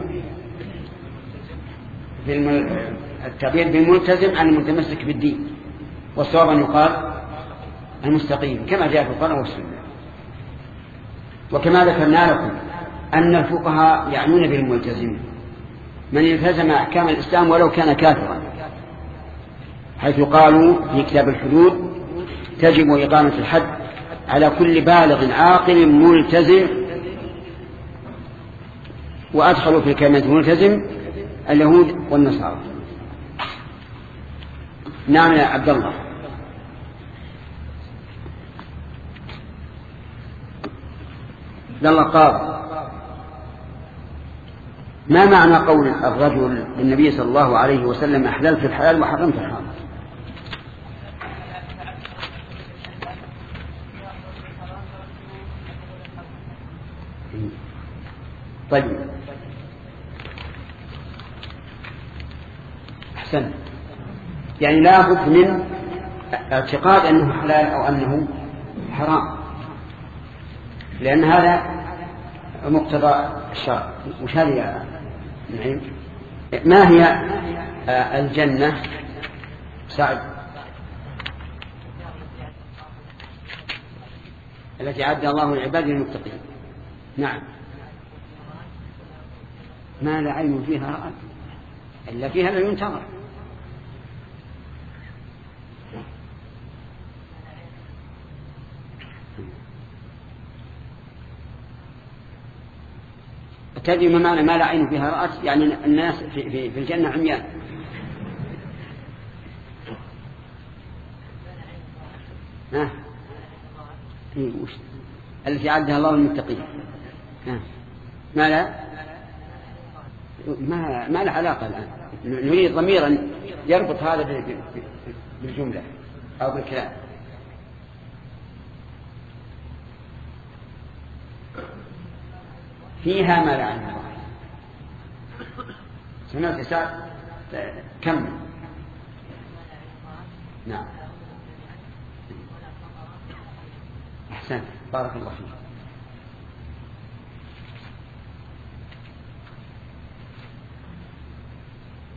التعبير بالملتزم عن المتمسك بالدين، والصواب أن يقال المستقيم كما جاء في القرآن والسنة. وكما ذكرنا لكم أن الفقهاء يعنون بالملتزم من التزم أحكام الإسلام ولو كان كافرا، حيث قالوا في كتاب الحدود تجب إقامة الحد على كل بالغ عاقل ملتزم، وأدخلوا في كلمة ملتزم اليهود والنصارى. نعم يا عبد الله. عبد الله قال ما معنى قول الرجل للنبي صلى الله عليه وسلم أحللت الحلال وحرمت الحرام؟ طيب، أحسن، يعني لا بد من اعتقاد أنه حلال أو أنه حرام، لأن هذا مقتضى الشرع. وش هذه يا نعيم؟ ما هي الجنة سعد التي أعد الله لعباده المتقين؟ نعم، ما لا عين فيها رأت إلا فيها لا ينتظر. تدري ما معنى ما لا عين فيها رأت؟ يعني الناس في, في, في الجنة عميان. ها إيه وش التي عدها الله للمتقين؟ ها ما لا ما ما له علاقة الآن. نريد ضميرا يربط هذا بالجملة أو بالكلام. فيها ما لا عين رأت. سمعت سعد؟ كم؟ نعم، أحسن، بارك الله فيك.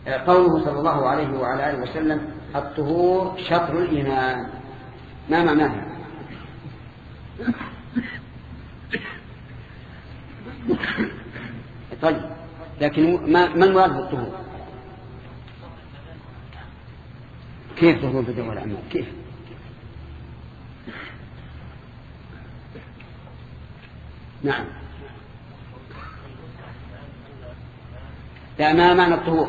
قوله صلى الله عليه وعلى آله وسلم الطهور شطر الإيمان، ما معناه؟ طيب، لكن ما ما المراد بالطهور؟ كيف طهور البدن والأعمال؟ كيف؟ نعم، لا، ما معنى الطهور؟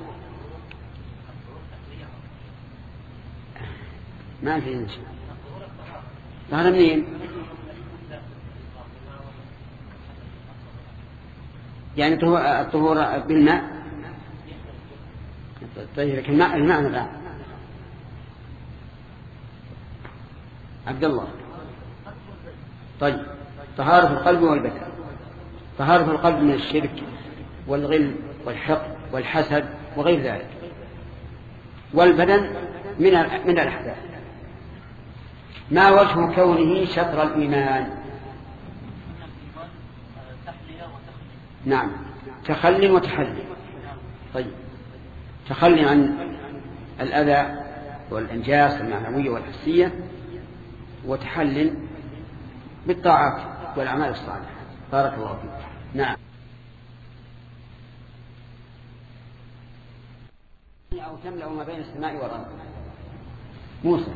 ما في نشأ هذا منين؟ يعني الطهور بالماء. طيب، لكن الماء المعنى الآن عبد الله. طيب، طهارة القلب والبدن. طهارة القلب من الشرك والغل والحقد والحسد وغير ذلك، والبدن من من الأحداث. ما وجه كونه شطر الإيمان؟ نعم، تخلي وتحلي. طيب، تخلي عن الأذى والإنجاس المعنوية والحسية، وتحلل بالطاعات والأعمال الصالحة. بارك الله فيك. نعم. أو تملأ ما بين السماء والأرض. موسى،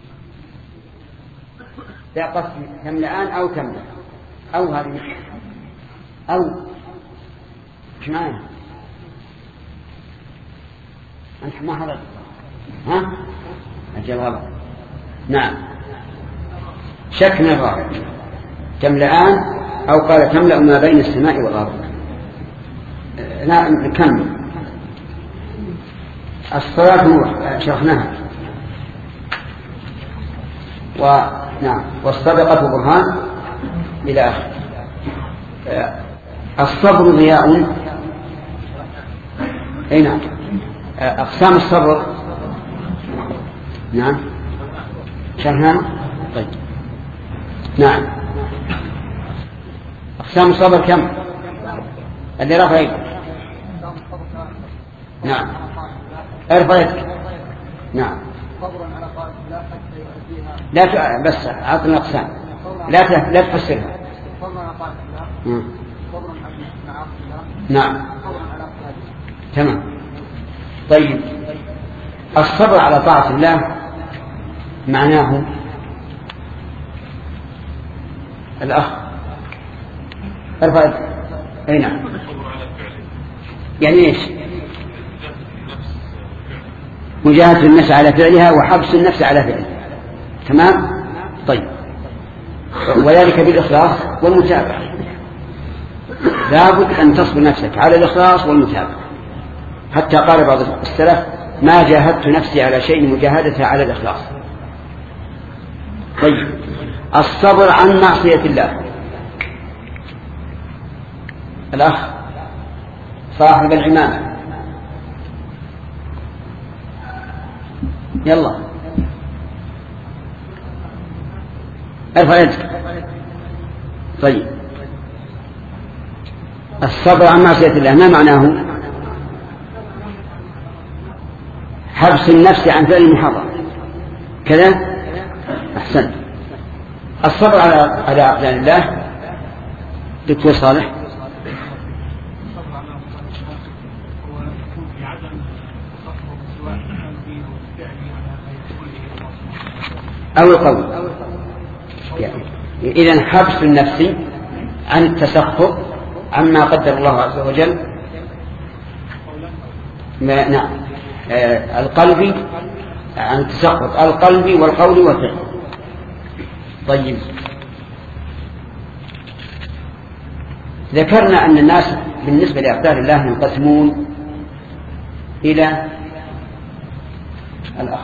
لا قصد تملأان أو تملأ أو هذه أو إيش معنى؟ أنت ما حضرت؟ ها؟ الجواب نعم، شك من الراوي. تملأان أو قال تملأ ما بين السماء والأرض. لا نكمل. الصلاة نور شرحناها. ونعم، والصدقة برهان إلى آخر. الصبر ضياء. أي نعم. أقسام الصبر نعم شرحناها. طيب، نعم. أقسام الصبر كم؟ اللي رفع يدك. نعم، ارفع يدك. نعم. لا ت... بس عطنا أقسام، لا ت... لا تفسرها. نعم، تمام. طيب، الصبر على طاعة الله معناه الأخ ارفع يدك. أي نعم. يعني إيش؟ مجاهدة النفس على فعلها وحبس النفس على فعلها. تمام. طيب، وذلك بالإخلاص والمتابعة. لابد أن تصبر نفسك على الإخلاص والمتابعة. حتى قال بعض السلف ما جاهدت نفسي على شيء مجاهدتها على الإخلاص. طيب، الصبر عن معصية الله. الأخ صاحب العمامة، يلا ارفع يدك. طيب، الصبر عن معصية الله ما معناه؟ حبس النفس عن فعل المحرم كذا. أحسنت. الصبر على على أقدار الله. دكتور صالح. أو القول. يعني إذن حبس النفس عن التسخط عما قدر الله عز وجل. ما نعم. آه القلب عن التسخط القلب والقول والفعل. طيب، ذكرنا أن الناس بالنسبة لأقدار الله ينقسمون إلى الأخ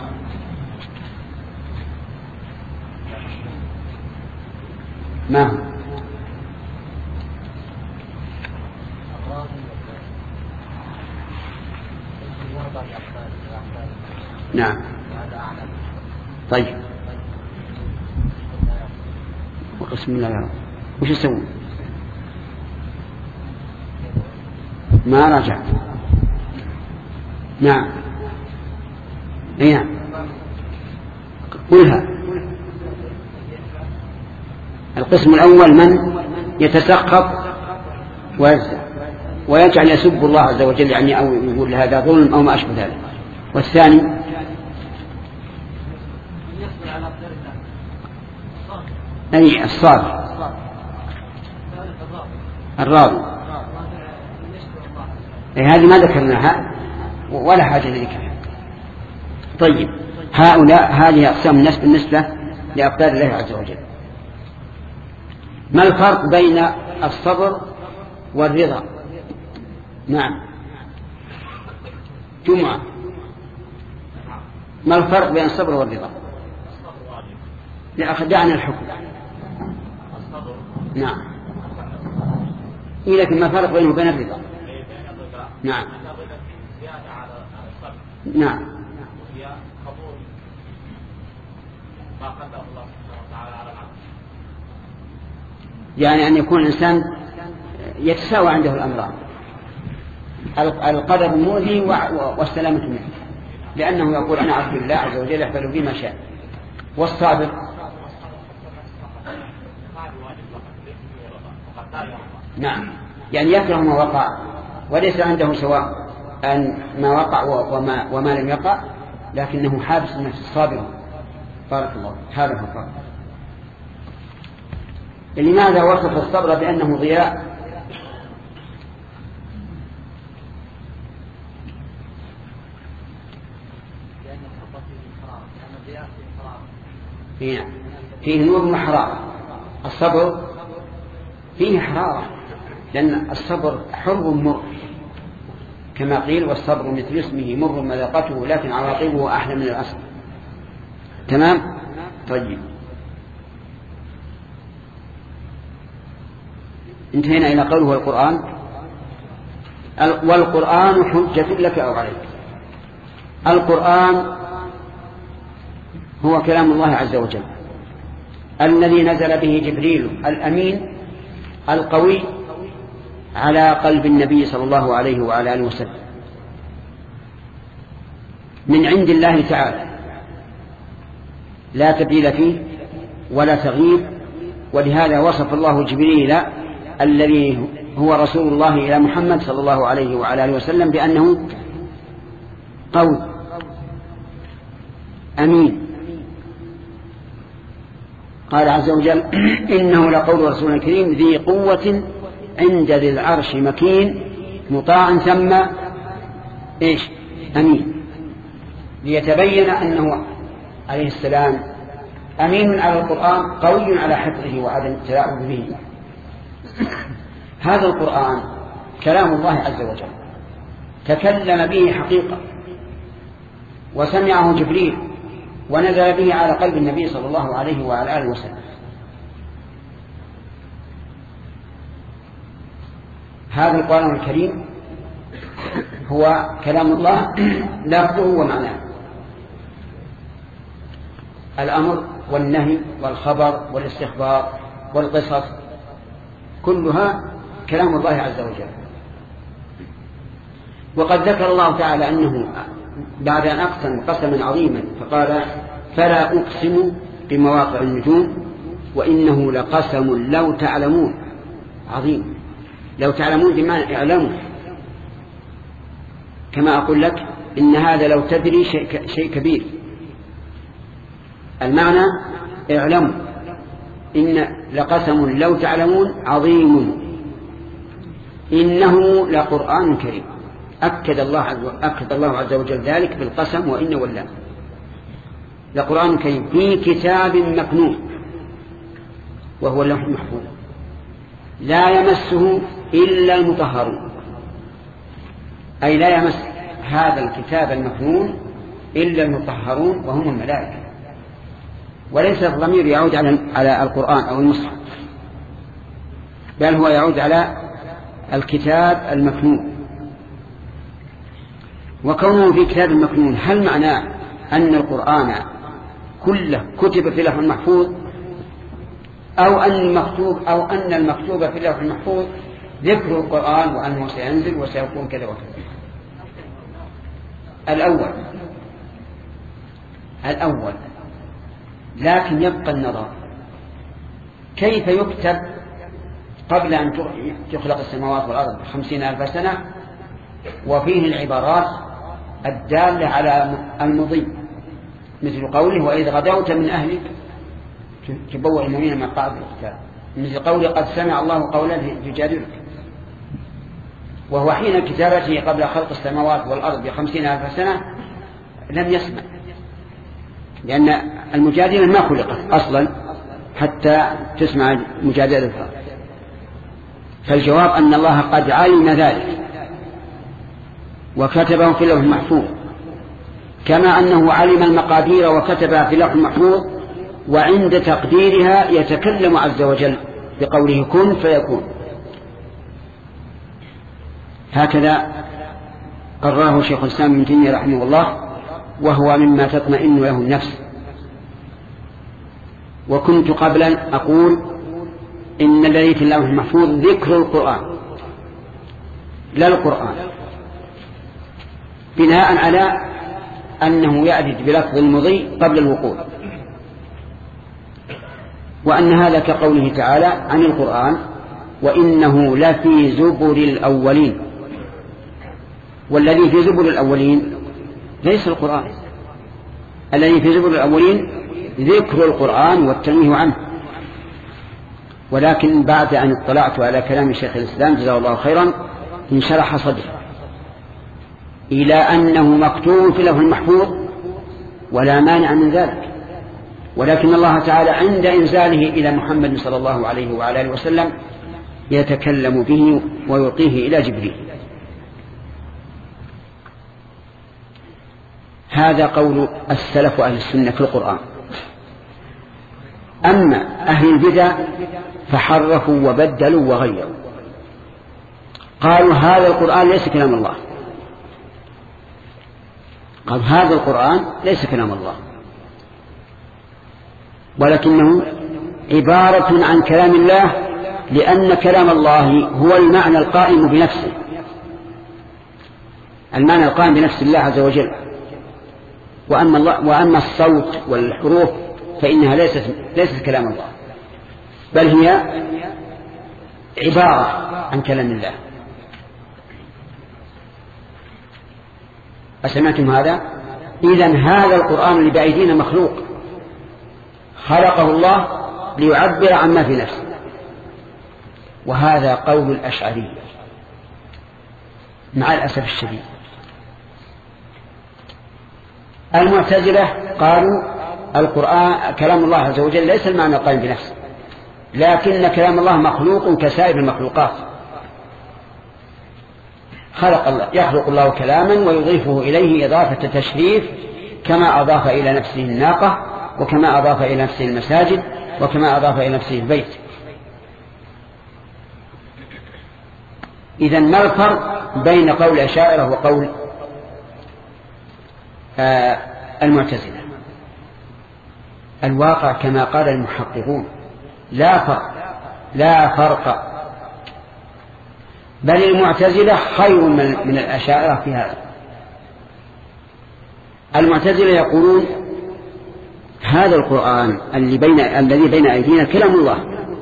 ما هو؟ نعم. طيب، وقسم الله يا رب وش يسوون؟ ما رجع. نعم نعم قلها. القسم الأول من يتسخط ويجزع ويجعل يسب الله عز وجل يعني أو يقول هذا ظلم أو ما أشبه ذلك. والثاني أي الصاد الراضي. هذه ما ذكرناها ولا حاجة لذكرها. طيب هؤلاء هذه أقسام الناس بالنسبة لأقدار الله عز وجل. ما الفرق بين الصبر والرضا؟ نعم جمعة، ما الفرق بين الصبر والرضا؟ لأخدعنا الحكم. نعم لكن ما الفرق بينه وبين الرضا؟ نعم نعم يعني أن يكون الإنسان يتساوى عنده الأمران، القدر المؤذي والسلامة منه، لأنه يقول أنا عبد الله عز وجل يحفل بي ما شاء. والصابر نعم يعني يكره ما وقع وليس عنده سواء أن ما وقع وما, وما لم يقع، لكنه حابس النفس الصابر. بارك الله. هذا هو الفرق. لماذا وصف الصبر بأنه ضياء؟ فيه, فيه نور وحرارة. الصبر فيه حرارة لأن الصبر حر مر كما قيل والصبر مثل اسمه مر مذاقته لكن عواقبه أحلى من الأصل. تمام. طيب انتهينا إلى قوله والقرآن والقرآن حجة لك أو عليك. القرآن هو كلام الله عز وجل الذي نزل به جبريل الأمين القوي على قلب النبي صلى الله عليه وعلى آله وسلم من عند الله تعالى، لا تبديل فيه ولا تغيير. ولهذا وصف الله جبريل الذي هو رسول الله إلى محمد صلى الله عليه وعلى آله وسلم بأنه قوي أمين. قال عز وجل إنه لقول رسول كريم ذي قوة عند ذي العرش مكين مطاع ثم إيش أمين، ليتبين أنه عليه السلام أمين على القرآن قوي على حفظه وعدم التلاعب به. هذا القرآن كلام الله عز وجل تكلم به حقيقة وسمعه جبريل ونزل به على قلب النبي صلى الله عليه وعلى آله وسلم. هذا القرآن الكريم هو كلام الله لفظه ومعناه، الأمر والنهي والخبر والاستخبار والقصص كلها كلام الله عز وجل. وقد ذكر الله تعالى أنه بعد أن أقسم قسما عظيما فقال فلا أقسم بمواقع النجوم وإنه لقسم لو تعلمون عظيم. لو تعلمون بمعنى اعلموا، كما أقول لك إن هذا لو تدري شيء, شيء كبير. المعنى اعلموا إن لقسم لو تعلمون عظيم إنه لقرآن كريم. أكد الله, أكد الله عز وجل ذلك بالقسم وإن والله. لقرآن كريم في كتاب مكنون وهو اللوح المحفوظ لا يمسه إلا المطهرون، أي لا يمس هذا الكتاب المكنون إلا المطهرون وهم الملائكة. وليس الضمير يعود على على القرآن أو المصحف، بل هو يعود على الكتاب المكنون. وكونه في كتاب المكنون هل معناه أن القرآن كله كتب في اللوح المحفوظ أو أن المكتوب أو أن المكتوب في اللوح المحفوظ ذكر القرآن وأنه سينزل وسيكون كذا وكذا؟ الأول الأول لكن يبقى النظر كيف يكتب قبل أن تخلق السماوات والأرض خمسين ألف سنة وفيه العبارات الدالة على المضي مثل قوله وإذ غدوت من أهلك تبوأ المؤمنين من مقاعد القتال مثل قوله قد سمع الله قولا يجادلك وهو حين كتابته قبل خلق السماوات والأرض بخمسين ألف سنة لم يسمع لأن المجادلة ما خلقت أصلا حتى تسمع مجادلتها فالجواب أن الله قد علم ذلك وكتبه في اللوح المحفوظ كما أنه علم المقادير وكتبها في اللوح المحفوظ وعند تقديرها يتكلم عز وجل بقوله كن فيكون هكذا قرره شيخ الإسلام ابن تيمية رحمه الله وهو مما تطمئن له النفس. وكنت قبلا أقول إن الذي في اللوح المحفوظ ذكر القرآن لا القرآن بناء على أنه يأتي بلفظ المضي قبل الوقوع وأن هذا كقوله تعالى عن القرآن وإنه لفي زبر الأولين والذي في زبر الأولين ليس القرآن الذي في زبر الأولين ذكر القرآن والتنويه عنه ولكن بعد أن اطلعت على كلام شيخ الإسلام جزاه الله خيرا انشرح صدري إلى أنه مكتوب في اللوح المحفوظ ولا مانع من ذلك ولكن الله تعالى عند إنزاله إلى محمد صلى الله عليه وعلى آله وسلم يتكلم به ويلقيه إلى جبريل. هذا قول السلف أهل السنة في القرآن. أما أهل البدع فحرفوا وبدلوا وغيروا قالوا هذا القرآن ليس كلام الله قال هذا القرآن ليس كلام الله ولكنه عبارة عن كلام الله لأن كلام الله هو المعنى القائم بنفسه المعنى القائم بنفس الله عز وجل وأما, الله وأما الصوت والحروف فإنها ليست, ليست كلام الله بل هي عبارة عن كلام الله. أسمعتم هذا؟ إذن هذا القرآن اللي بأيدينا مخلوق خلقه الله ليعبر عما في نفسه وهذا قول الأشعرية مع الأسف الشديد. المعتزلة قالوا القرآن كلام الله عز وجل ليس المعنى القائم بنفسه لكن كلام الله مخلوق كسائر المخلوقات خلق الله يخلق الله كلاما ويضيفه إليه إضافة تشريف كما أضاف إلى نفسه الناقة وكما أضاف إلى نفسه المساجد وكما أضاف إلى نفسه البيت. إذن ما الفرق بين قول الأشاعرة وقول آه المعتزلة؟ الواقع كما قال المحققون لا فرق لا فرق بل المعتزلة خير من الأشاعرة في هذا. المعتزلة يقولون هذا القرآن اللي بين الذي بين أيدينا كلام الله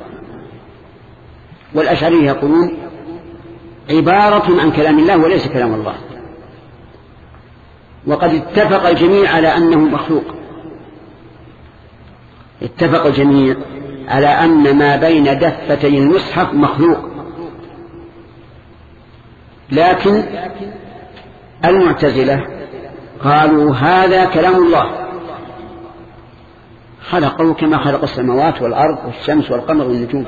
والأشعرية يقولون عبارة عن كلام الله وليس كلام الله وقد اتفق الجميع على أنه مخلوق اتفق الجميع على أن ما بين دفتي المصحف مخلوق لكن المعتزلة قالوا هذا كلام الله خلقه كما خلق السماوات والأرض والشمس والقمر والنجوم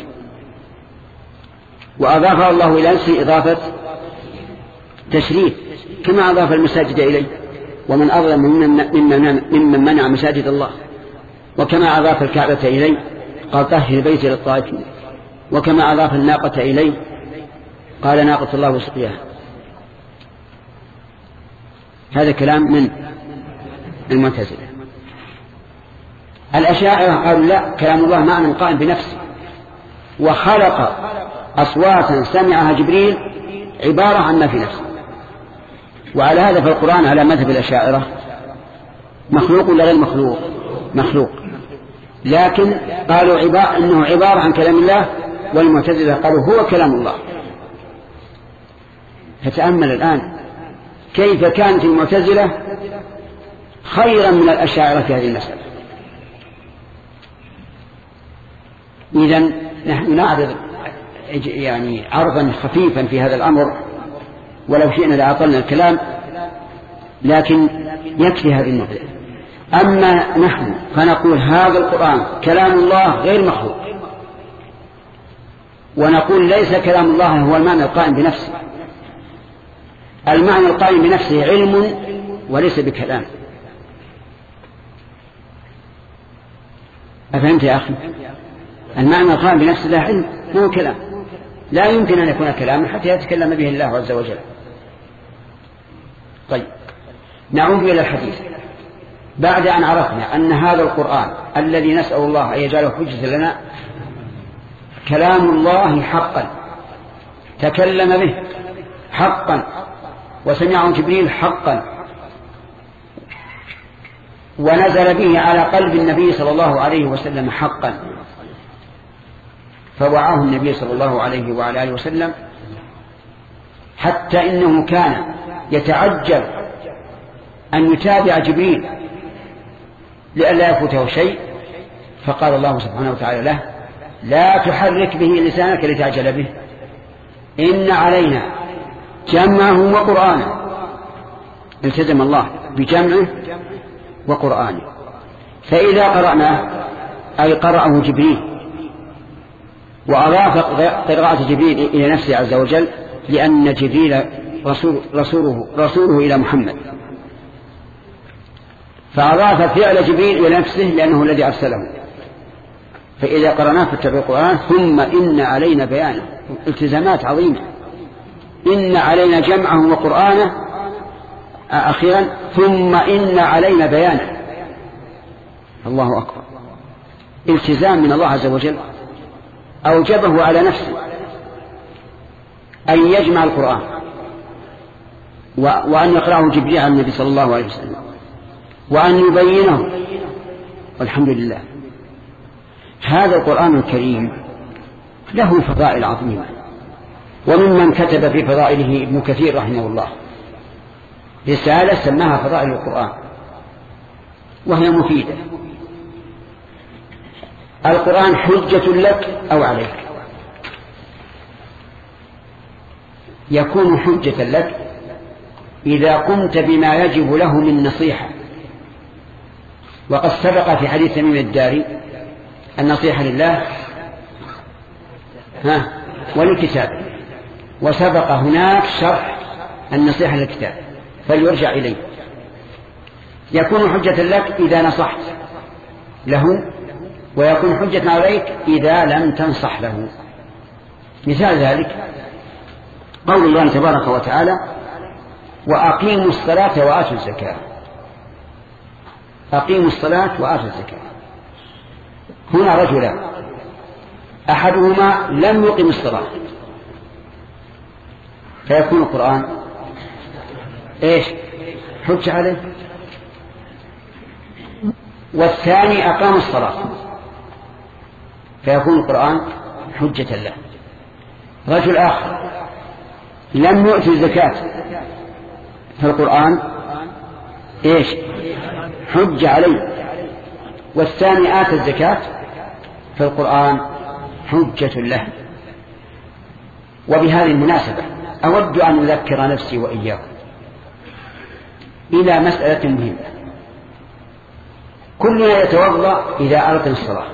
وأضافه الله إلى نفسه إضافة تشريف كما أضاف المساجد إليه ومن أظلم ممن منع مساجد الله وكما أضاف الكعبة إليه قال طهر بيتي للطائفين وكما أضاف الناقة إليه قال ناقة الله وسقياها. هذا كلام من المعتزلة. الأشاعرة قالوا لا كلام الله معنى قائم بنفسه وخلق أصواتا سمعها جبريل عبارة عن ما في نفسه وعلى هذا فالقرآن على مذهب الأشاعرة مخلوق ولا غير مخلوق؟ مخلوق، لكن قالوا عبارة أنه عبارة عن كلام الله، والمعتزلة قالوا هو كلام الله. فتأمل الآن كيف كانت المعتزلة خيرا من الأشاعرة في هذه المسألة. إذن نحن نعرض يعني عرضا خفيفا في هذا الأمر، ولو شئنا لأطلنا الكلام، لكن يكفي هذه النقطة. أما نحن فنقول هذا القرآن كلام الله غير مخلوق، ونقول ليس كلام الله هو المعنى القائم بنفسه. المعنى القائم بنفسه علم وليس بكلام. أفهمت يا أخي؟ المعنى القائم بنفسه لا علم، مو كلام، لا يمكن أن يكون كلاما حتى يتكلم به الله عز وجل. طيب، نعود إلى الحديث. بعد أن عرفنا أن هذا القرآن الذي نسأل الله أن يجعله حجة لنا كلام الله حقا، تكلم به حقا، وسمعه جبريل حقا، ونزل به على قلب النبي صلى الله عليه وسلم حقا، فوعاه النبي صلى الله عليه وعلى آله وسلم، حتى إنه كان يتعجب أن يتابع جبريل لئلا يفوته شيء، فقال الله سبحانه وتعالى له: لا تحرك به لسانك لتعجل به، إن علينا جمعه وقرآنه. التزم الله بجمعه وقرآنه، فإذا قرأناه أي قرأه جبريل، وأضاف قراءة جبريل إلى نفسه عز وجل، لأن جبريل رسول رسوله, رسوله إلى محمد، فأضاف فعل جبريل إلى نفسه لأنه الذي أرسله. فإذا قرأناه فاتبع القرآن، ثم إن علينا بيانه، التزامات عظيمة. إن علينا جمعه وقرآنه، أخيرا ثم إن علينا بيانه. الله أكبر، التزام من الله عز وجل أوجبه على نفسه أن يجمع القرآن، وأن يقرأه جبريل على النبي صلى الله عليه وسلم، وأن يبينه. والحمد لله، هذا القرآن الكريم له فضائل عظيمة، وممن كتب في فضائله ابن كثير رحمه الله رسالة سماها فضائل القرآن، وهي مفيدة. القرآن حجة لك أو عليك، يكون حجة لك إذا قمت بما يجب له من نصيحة. وقد سبق في حديث تميم الداري النصيحة لله ها وللكتاب، وسبق هناك شرح النصيحة للكتاب، فليرجع إليه. يكون حجة لك إذا نصحت له، ويكون حجة عليك إذا لم تنصح له. مثال ذلك قول الله تبارك وتعالى: وأقيموا الصلاة وآتوا الزكاة. أقيموا الصلاة وآتوا الزكاة. هنا رجلان، أحدهما لم يقم الصلاة، فيكون القرآن إيش؟ حجة عليه. والثاني أقام الصلاة، فيكون القرآن حجة له. رجل آخر لم يؤتي الزكاة، فالقرآن إيش؟ حجة عليه. والثاني آتى الزكاة، فالقرآن حجة له. وبهذه المناسبة أود أن أذكر نفسي وإياكم إلى مسألة مهمة. كلنا يتوضأ إذا أردنا الصلاة،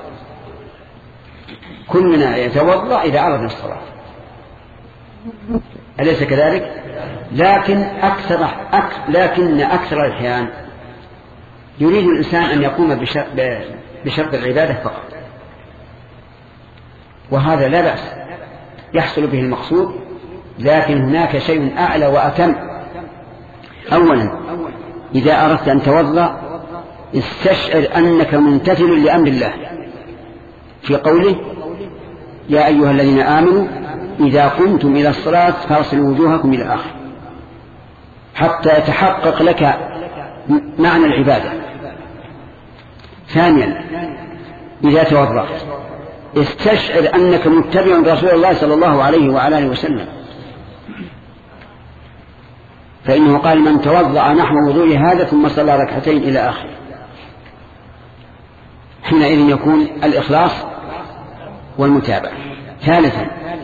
كلنا يتوضأ إذا أردنا الصلاة، أليس كذلك؟ لكن أكثر أك... لكن أكثر الأحيان يريد الإنسان أن يقوم بشرط, بشرط العبادة فقط، وهذا لا بأس، يحصل به المقصود، لكن هناك شيء أعلى وأتم. أولا، إذا أردت أن توضأ استشعر أنك ممتثل لأمر الله في قوله: يا أيها الذين آمنوا إذا قمتم إلى الصلاة فاغسلوا وجوهكم إلى آخر. حتى يتحقق لك معنى العبادة. ثانيا إذا توضأت استشعر أنك متبع رسول الله صلى الله عليه وعلى آله وسلم، فإنه قال من توضأ نحو وضوء هذا ثم صلى ركعتين إلى آخره. حينئذ يكون الإخلاص والمتابعة. ثالثا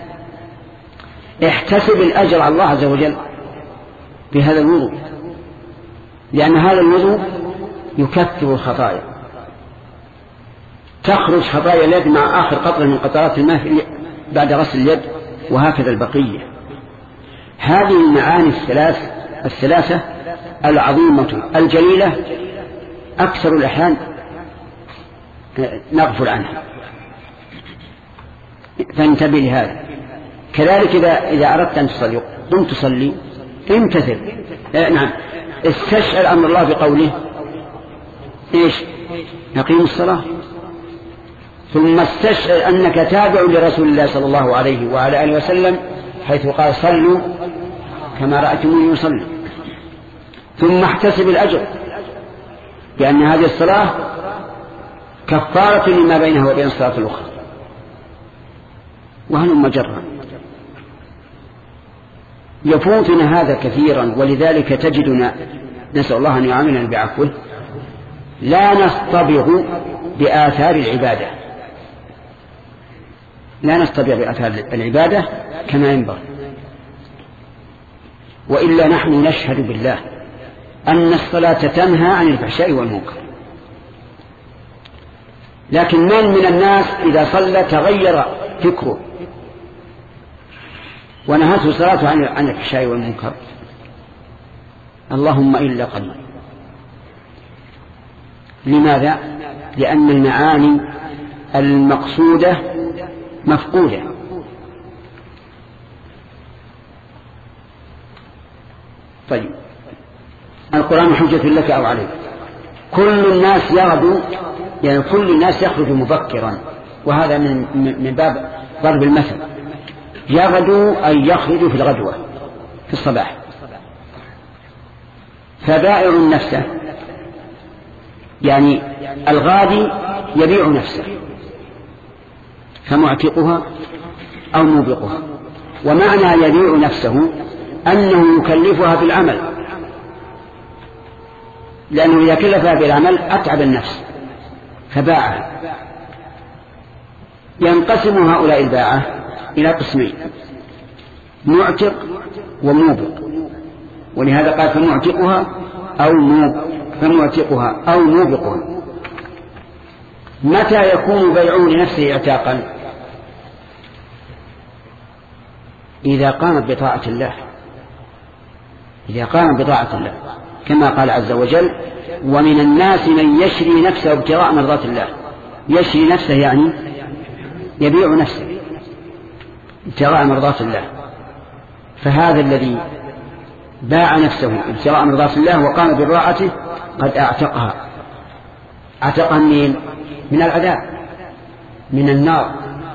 احتسب الأجر على الله عز وجل بهذا الوضوء، لأن هذا الوضوء يكثر الخطايا، تخرج خطايا اليد مع آخر قطرة من قطرات الماء بعد غسل اليد، وهكذا البقية. هذه المعاني الثلاث الثلاثة العظيمة الجليلة أكثر الأحيان نغفل عنها، فانتبه لهذا. كذلك إذا إذا أردت أن تصلي قم تصلي امتثل، نعم استشعر أمر الله بقوله إيش؟ نقيم الصلاة، ثم استشعر أنك تابع لرسول الله صلى الله عليه وعلى آله وسلم حيث قال صلوا كما رأيتموني يصلي. ثم احتسب الأجر، لأن هذه الصلاة كفارة لما بينها وبين الصلاة الأخرى. وهل مجرى يفوتنا هذا كثيرا، ولذلك تجدنا نسأل الله أن يعاملنا بعفوه لا نصطبغ بآثار العبادة، لا نصطبغ بآثار العبادة كما ينبغي. وإلا نحن نشهد بالله أن الصلاة تنهى عن الفحشاء والمنكر، لكن من من الناس إذا صلى تغير فكره ونهته صلاته عن الفحشاء والمنكر؟ اللهم إلا قليل. لماذا؟ لأن المعاني المقصودة مفقودة. طيب القرآن حجة لك أو عليك. كل الناس يغدو، يعني كل الناس يخرج مبكرا، وهذا من من باب ضرب المثل. يغدو أي يخرج في الغدوة في الصباح، فبائع نفسه، يعني الغادي يبيع نفسه، فمعتقها أو موبقها. ومعنى يبيع نفسه أنه يكلفها بالعمل، لأنه إذا كلفها بالعمل أتعب النفس فباعها. ينقسم هؤلاء الباعة إلى قسمين: معتق وموبق. ولهذا قال فمعتقها أو موبق فمعتقها أو موبقها. متى يكون بيعه لنفسه اعتاقا؟ إذا قامت بطاعة الله، إذا قام بطاعة الله، كما قال عز وجل: ومن الناس من يشري نفسه ابتغاء مرضات الله. يشري نفسه يعني يبيع نفسه ابتغاء مرضات الله. فهذا الذي باع نفسه ابتغاء مرضات الله وقام ببراءته قد اعتقها. اعتقها من من العذاب، من النار.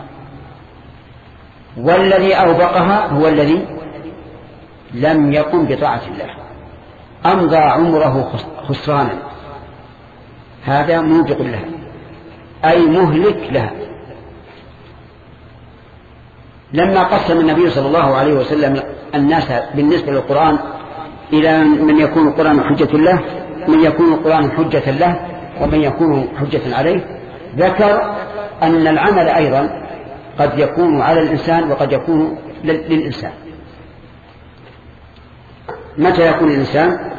والذي أوبقها هو الذي لم يقم بطاعة الله، أمضى عمره خسرانا. هذا موبق لها أي مهلك لها. لما قسم النبي صلى الله عليه وسلم الناس بالنسبة للقرآن إلى من يكون القرآن حجة له، من يكون القرآن حجة له، ومن يكون حجة عليه، ذكر أن العمل أيضا قد يكون على الإنسان وقد يكون للإنسان. متى يكون الإنسان؟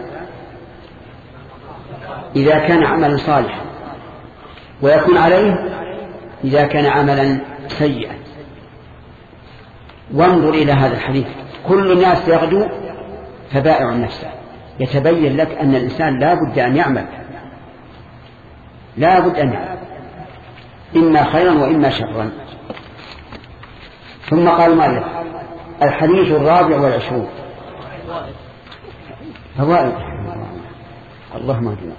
إذا كان عملا صالحا، ويكون عليه إذا كان عملا سيئا. وانظر إلى هذا الحديث: كل الناس يغدو فبائع نفسه. يتبين لك أن الإنسان لا بد أن يعمل، لا بد أن يعمل، إما خيرا وإما شرا. ثم قال مالك: الحديث الرابع والعشرون فوائد. اللهم اهدنا.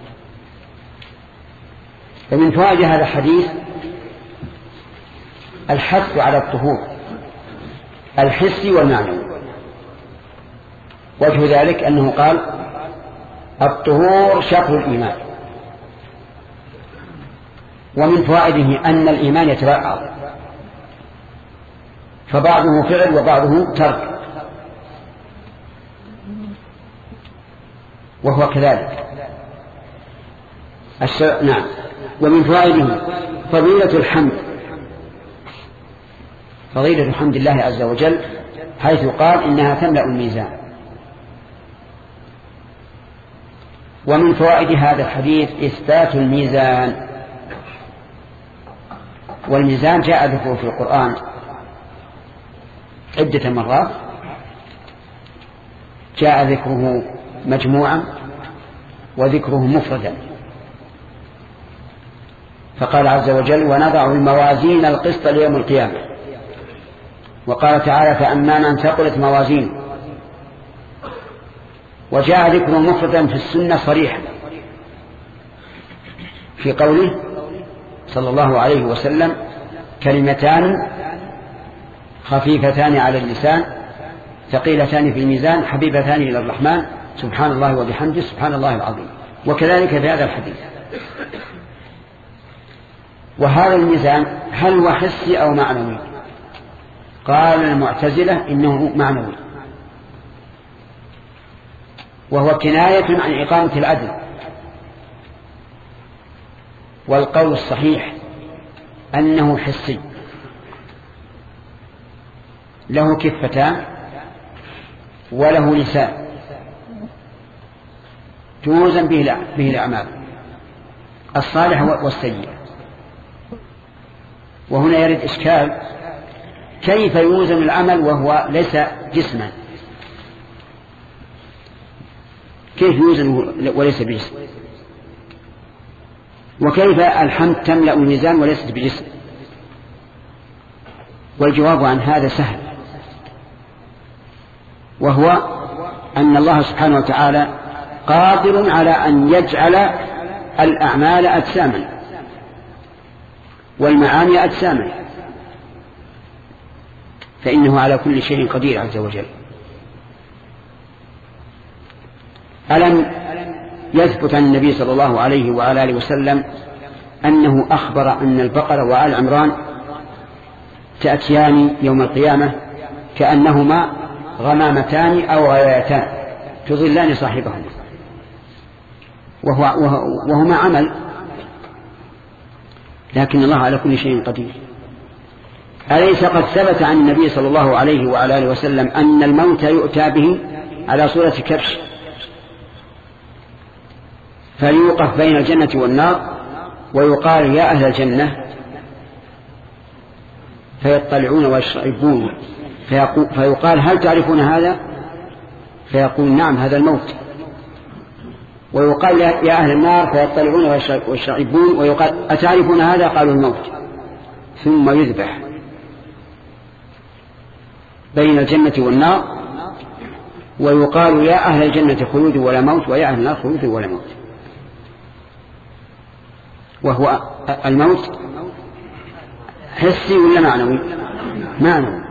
فمن فوائد هذا الحديث الحث على الطهور الحسي والمعنوي، وجه ذلك أنه قال الطهور شطر الإيمان. ومن فوائده أن الإيمان يتبعض، فبعضه فعل وبعضه ترك، وهو كذلك. نعم. ومن فوائده فضيلة الحمد، فضيلة حمد الله عز وجل، حيث قال إنها تملأ الميزان. ومن فوائد هذا الحديث إثبات الميزان. والميزان جاء ذكره في القرآن عدة مرات، جاء ذكره مجموعا وذكره مفردا. فقال عز وجل ونضع الموازين القسط ليوم القيامة، وقال تعالى فأما من ثقلت موازينه. وجاء ذكره مفردا في السنة صريحا في قوله صلى الله عليه وسلم كلمتان خفيفتان على اللسان ثقيلتان في الميزان حبيبتان إلى الرحمن سبحان الله وبحمده سبحان الله العظيم. وكذلك في هذا الحديث. وهذا الميزان هل هو حسي أو معنوي؟ قال المعتزلة إنه معنوي، وهو كناية عن إقامة العدل. والقول الصحيح أنه حسي، له كفتان وله لسان توزن به الأعمال الصالح والسيء. وهنا يرد إشكال، كيف يوزن العمل وهو ليس جسما؟ كيف يوزن وليس بجسم؟ وكيف الحمد تملأ الميزان وليست بجسم؟ والجواب عن هذا سهل، وهو أن الله سبحانه وتعالى قادر على أن يجعل الأعمال أجساما والمعاني أجساما، فإنه على كل شيء قدير عز وجل. ألم يثبت عن النبي صلى الله عليه وعلى آله وسلم أنه أخبر أن البقرة وآل عمران تأتيان يوم القيامة كأنهما غمامتان أو غايتان تظلان صاحبهما، وهو وهما عمل، لكن الله على كل شيء قدير. أليس قد ثبت عن النبي صلى الله عليه وعلى آله وسلم أن الموت يؤتى به على صورة كبش فليوقف بين الجنة والنار ويقال يا أهل الجنة فيطلعون ويشربون فيقال هل تعرفون هذا؟ فيقول نعم هذا الموت. ويقال يا أهل النار فيطلعون ويشربون ويقال أتعرفون هذا؟ قالوا الموت. ثم يذبح بين الجنة والنار ويقال يا أهل الجنة خلود ولا موت ويا أهل النار خلود ولا موت. وهو الموت حسي ولا معنوي؟ معنوي.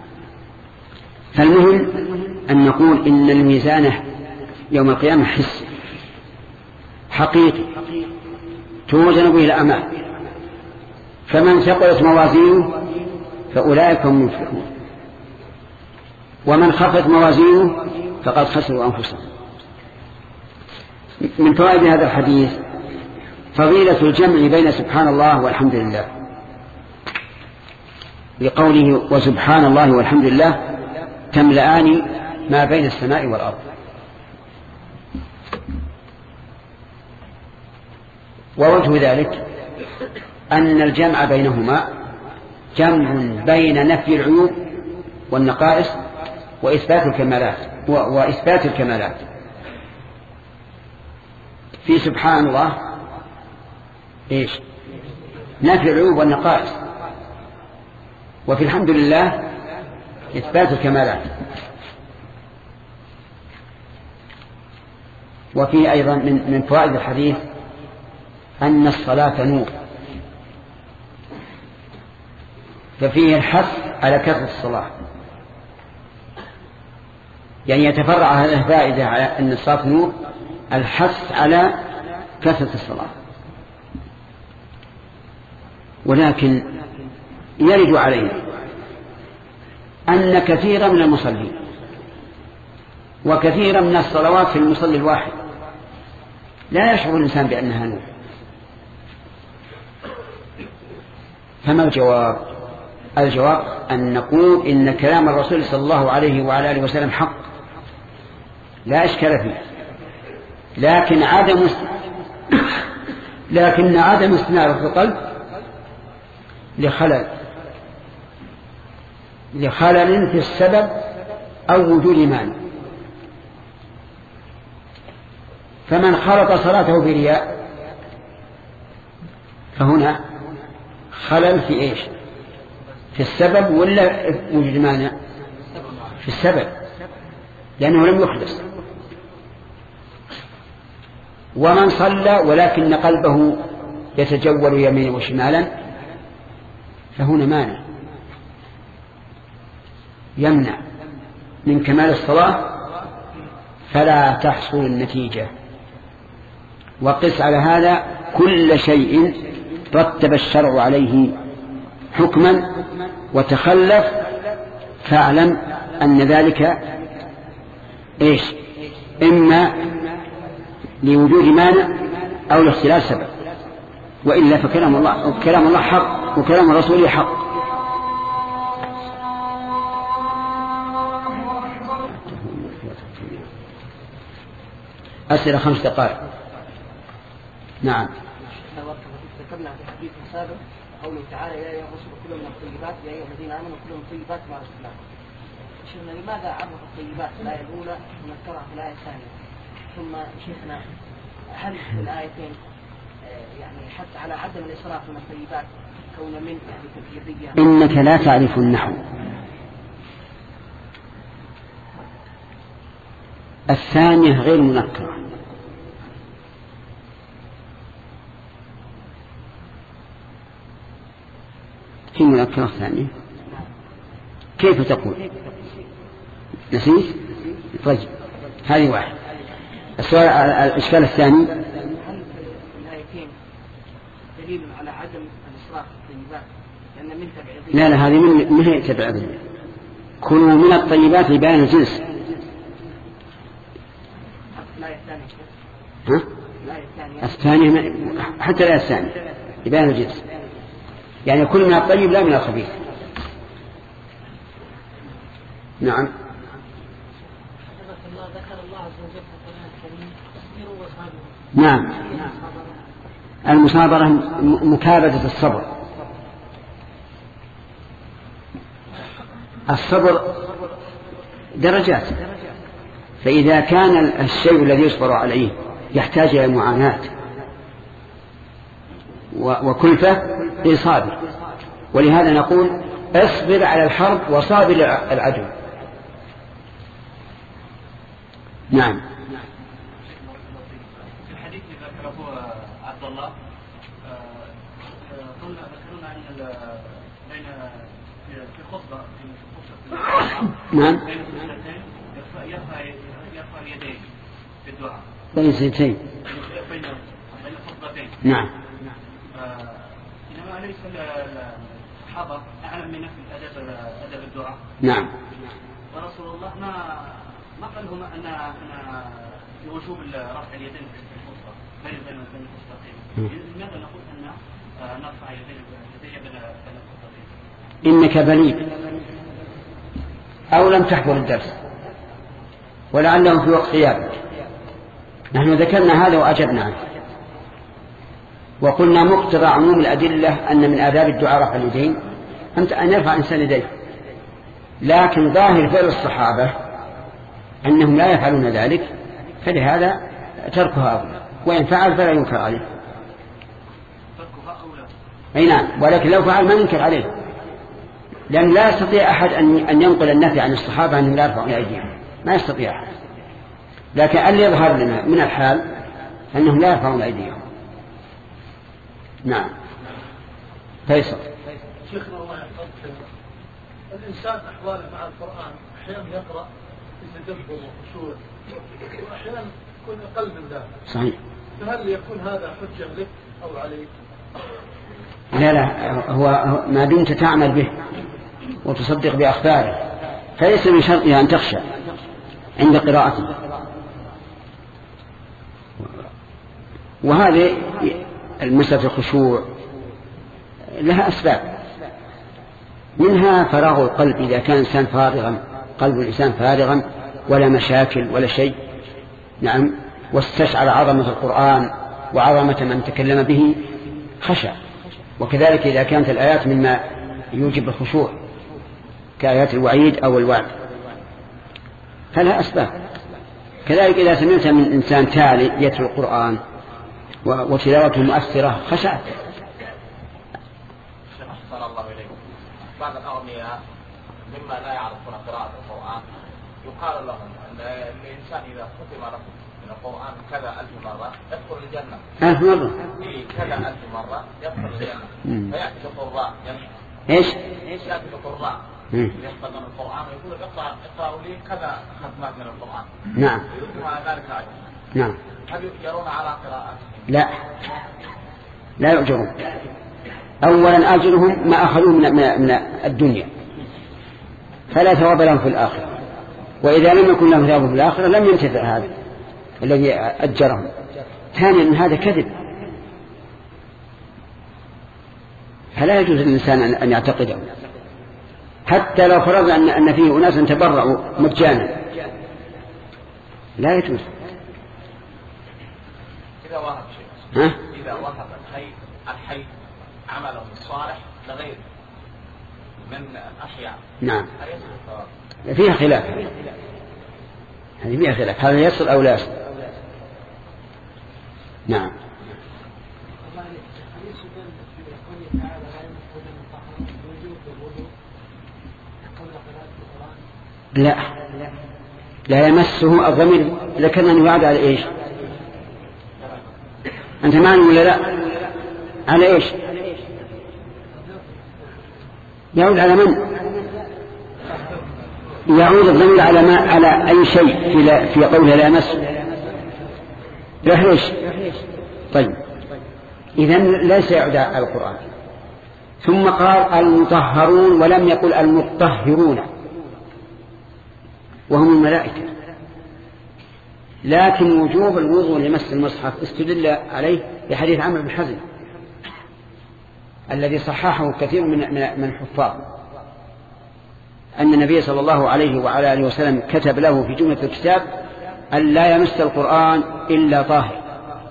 فالمهم أن نقول إن الميزان يوم القيامة حسي حقيقي توزن به الأعمال، فمن ثقلت موازينه فأولئك هم المفلحون، ومن خفت موازينه فقد خسروا أنفسهم. من فوائد هذا الحديث فضيلة الجمع بين سبحان الله والحمد لله، لقوله وسبحان الله والحمد لله تملأان ما بين السماء والأرض. ووجه ذلك أن الجمع بينهما جمع بين نفي العيوب والنقائص وإثبات الكمالات وإثبات الكمالات. في سبحان الله إيش؟ نفي العيوب والنقائص، وفي الحمد لله إثبات الكمالات. وفي أيضا من من فوائد الحديث أن الصلاة نور، ففيه الحث على كثرة الصلاة، يعني يتفرع هذه الفائدة على أن الصلاة نور الحث على كثرة الصلاة. ولكن يرد علينا أن كثيرا من المصلين وكثيرا من الصلوات في المصلي الواحد لا يشعر الإنسان بأنها نور. فما الجواب؟ الجواب أن نقول إن كلام الرسول صلى الله عليه وعلى آله وسلم حق لا إشكال فيه، لكن عدم لكن عدم استناره في القلب لخلل لخلل في السبب أو وجود مانع. فمن خلط صلاته برياء فهنا خلل في إيش؟ في السبب ولا وجود مانع؟ في السبب، لأنه لم يخلص. ومن صلى ولكن قلبه يتجول يمينا وشمالا فهنا مانع يمنع من كمال الصلاة فلا تحصل النتيجة. وقس على هذا كل شيء رتب الشرع عليه حكما وتخلف فاعلم أن ذلك إيش؟ إما لوجود مانع أو لاختلاف سبب، وإلا فكلام الله كلام الله حق وكلام الرسول حق. أسئلة خمس دقائق. نعم. ذكرنا في حديث سابق قوله تعالى يا أيها الرسل كلوا من الطيبات يا أيها الذين آمنوا كلوا من الطيبات مع الإسلام. شيخنا لماذا عرف الطيبات في الآية الأولى ونذكرها في الآية الثانية؟ ثم شيخنا هل في الآيتين يعني حتى على عدم الإسراف من الطيبات كون من يعني تبعيضية؟ إنك لا تعرف النحو. الثانية غير منكرة. في منكرة الثانية كيف تقول؟ نسيت؟ طيب هذه واحد. السؤال الإشكال الثاني هل في الآيتين دليل على عدم الإسراف في الطيبات لأن من تبعيضية؟ لا لا هذه من ما هي تبعيضية. كلوا من الطيبات لبيان الجنس. الآية الثانية ها؟ الثانية حتى الآية الثانية لبيان الجنس، يعني كل من الطيب لا من الخبيث. نعم. نعم. المصابرة مكابدة الصبر. الصبر درجات، فإذا كان الشيء الذي يصبر عليه يحتاج إلى معاناة وكلفة لصابر، ولهذا نقول اصبر على الحرب وصابر العدو. نعم. الحديث اللي ذكره عبد الله قلنا ذكرنا ان بين في خطبه في خطبه نعم بين السجدتين يرفع يرفع اليدين في الدعاء بين السجدتين بين بين الخطبتين. نعم. انما ليس الصحابه اعلم منا في الادب ادب الدعاء. نعم. ورسول الله ما ما قال لهم ان ان بوجوب رفع اليدين في الخطبه بين بين الخطبتين. لماذا نقول ان نرفع اليدين بين الخطبتين؟ انك بليد او لم تحضر الدرس ولعله في وقت غيابك. نحن ذكرنا هذا واجبنا عنه وقلنا مقتضى عموم الادله ان من آداب الدعاء رفع اليدين ان يرفع الانسان يديه، لكن ظاهر فعل الصحابه انهم لا يفعلون ذلك، فلهذا تركها أولى، وإن فعل فلا ينكر عليه. تركها أولى. أي نعم، ولكن لو فعل ما ينكر عليه، لأن لا يستطيع أحد أن ينقل النفي عن الصحابة أنهم لا يرفعون أيديهم، ما يستطيع أحد. لكن اللي يظهر لنا من الحال أنهم لا يرفعون أيديهم. نعم. فيصل. شيخنا الله يحفظك، الإنسان أحواله مع القرآن أحيانا يقرأ في تدبر وخشوع، وأحيانا يكون أقل من ذلك. صحيح. فهل يكون هذا حجة لك أو عليك؟ لا لا، هو ما دمت تعمل به وتصدق بأخباره فليس من شرطها أن تخشى عند قراءته. وهذه المسألة الخشوع لها أسباب، منها فراغ القلب. إذا كان الإنسان فارغا، قلب الإنسان فارغا ولا مشاكل ولا شيء، نعم، واستشعر عظمة القرآن وعظمة من تكلم به خشع. وكذلك إذا كانت الآيات مما يوجب الخشوع كآيات الوعيد أو الوعد فلها أسباب. كذلك إذا سمعت من إنسان تالي يتلو القرآن وتلاوته مؤثرة خشعت. أحسن الله إليكم. بعض الأغنياء مما لا يعرفون قراءة القرآن يقال لهم أن الإنسان إذا ختم له من القرآن كذا ألف مرة يدخل الجنة. ألف مرة؟ إيه كذا ألف مرة يدخل الجنة. فيأتي القراء إيش؟ إيش يأتي القراء يحفظون القرآن ويقول اقرأ اقرأوا لي كذا ختمات من القرآن. نعم. يريدون على ذلك أجر. نعم. هل يؤجرون على قراءته؟ لا لا يؤجرون. أولا أجرهم ما أخذوه من, من الدنيا فلا ثواب لهم في الآخرة، وإذا لم يكن لهم ثواب في الآخرة لم ينتفع هذا الذي أجرهم. ثانيا هذا كذب، فلا يجوز للإنسان أن يعتقده حتى لو فرض أن فيه أناس تبرعوا مجانا، لا يجوز. إذا وهب شيء ها؟ إذا وهب الحي الحي عمله الصالح لغيره من الأحياء، نعم، فيها خلاف، هذه فيها خلاف، هذا يصل أو لا يصل. نعم. لا لا يمسه الضمير، ذكرنا أنه يعود على إيش؟ أنت معني ولا لا؟ على إيش؟ يعود على من؟ يعود الضمير على ما على أي شيء في, في قوله لا يمسه. لا إيش؟ طيب إذن ليس يعود على القرآن. ثم قال المطهرون ولم يقل المطهرون وهم الملائكة. لكن وجوب الوضوء لمس المصحف استدل عليه بحديث عمرو بن حزم الذي صححه كثير من من الحفاظ، أن النبي صلى الله عليه وعلى آله وسلم كتب له في جملة الكتاب أن لا يمس القرآن إلا طاهر.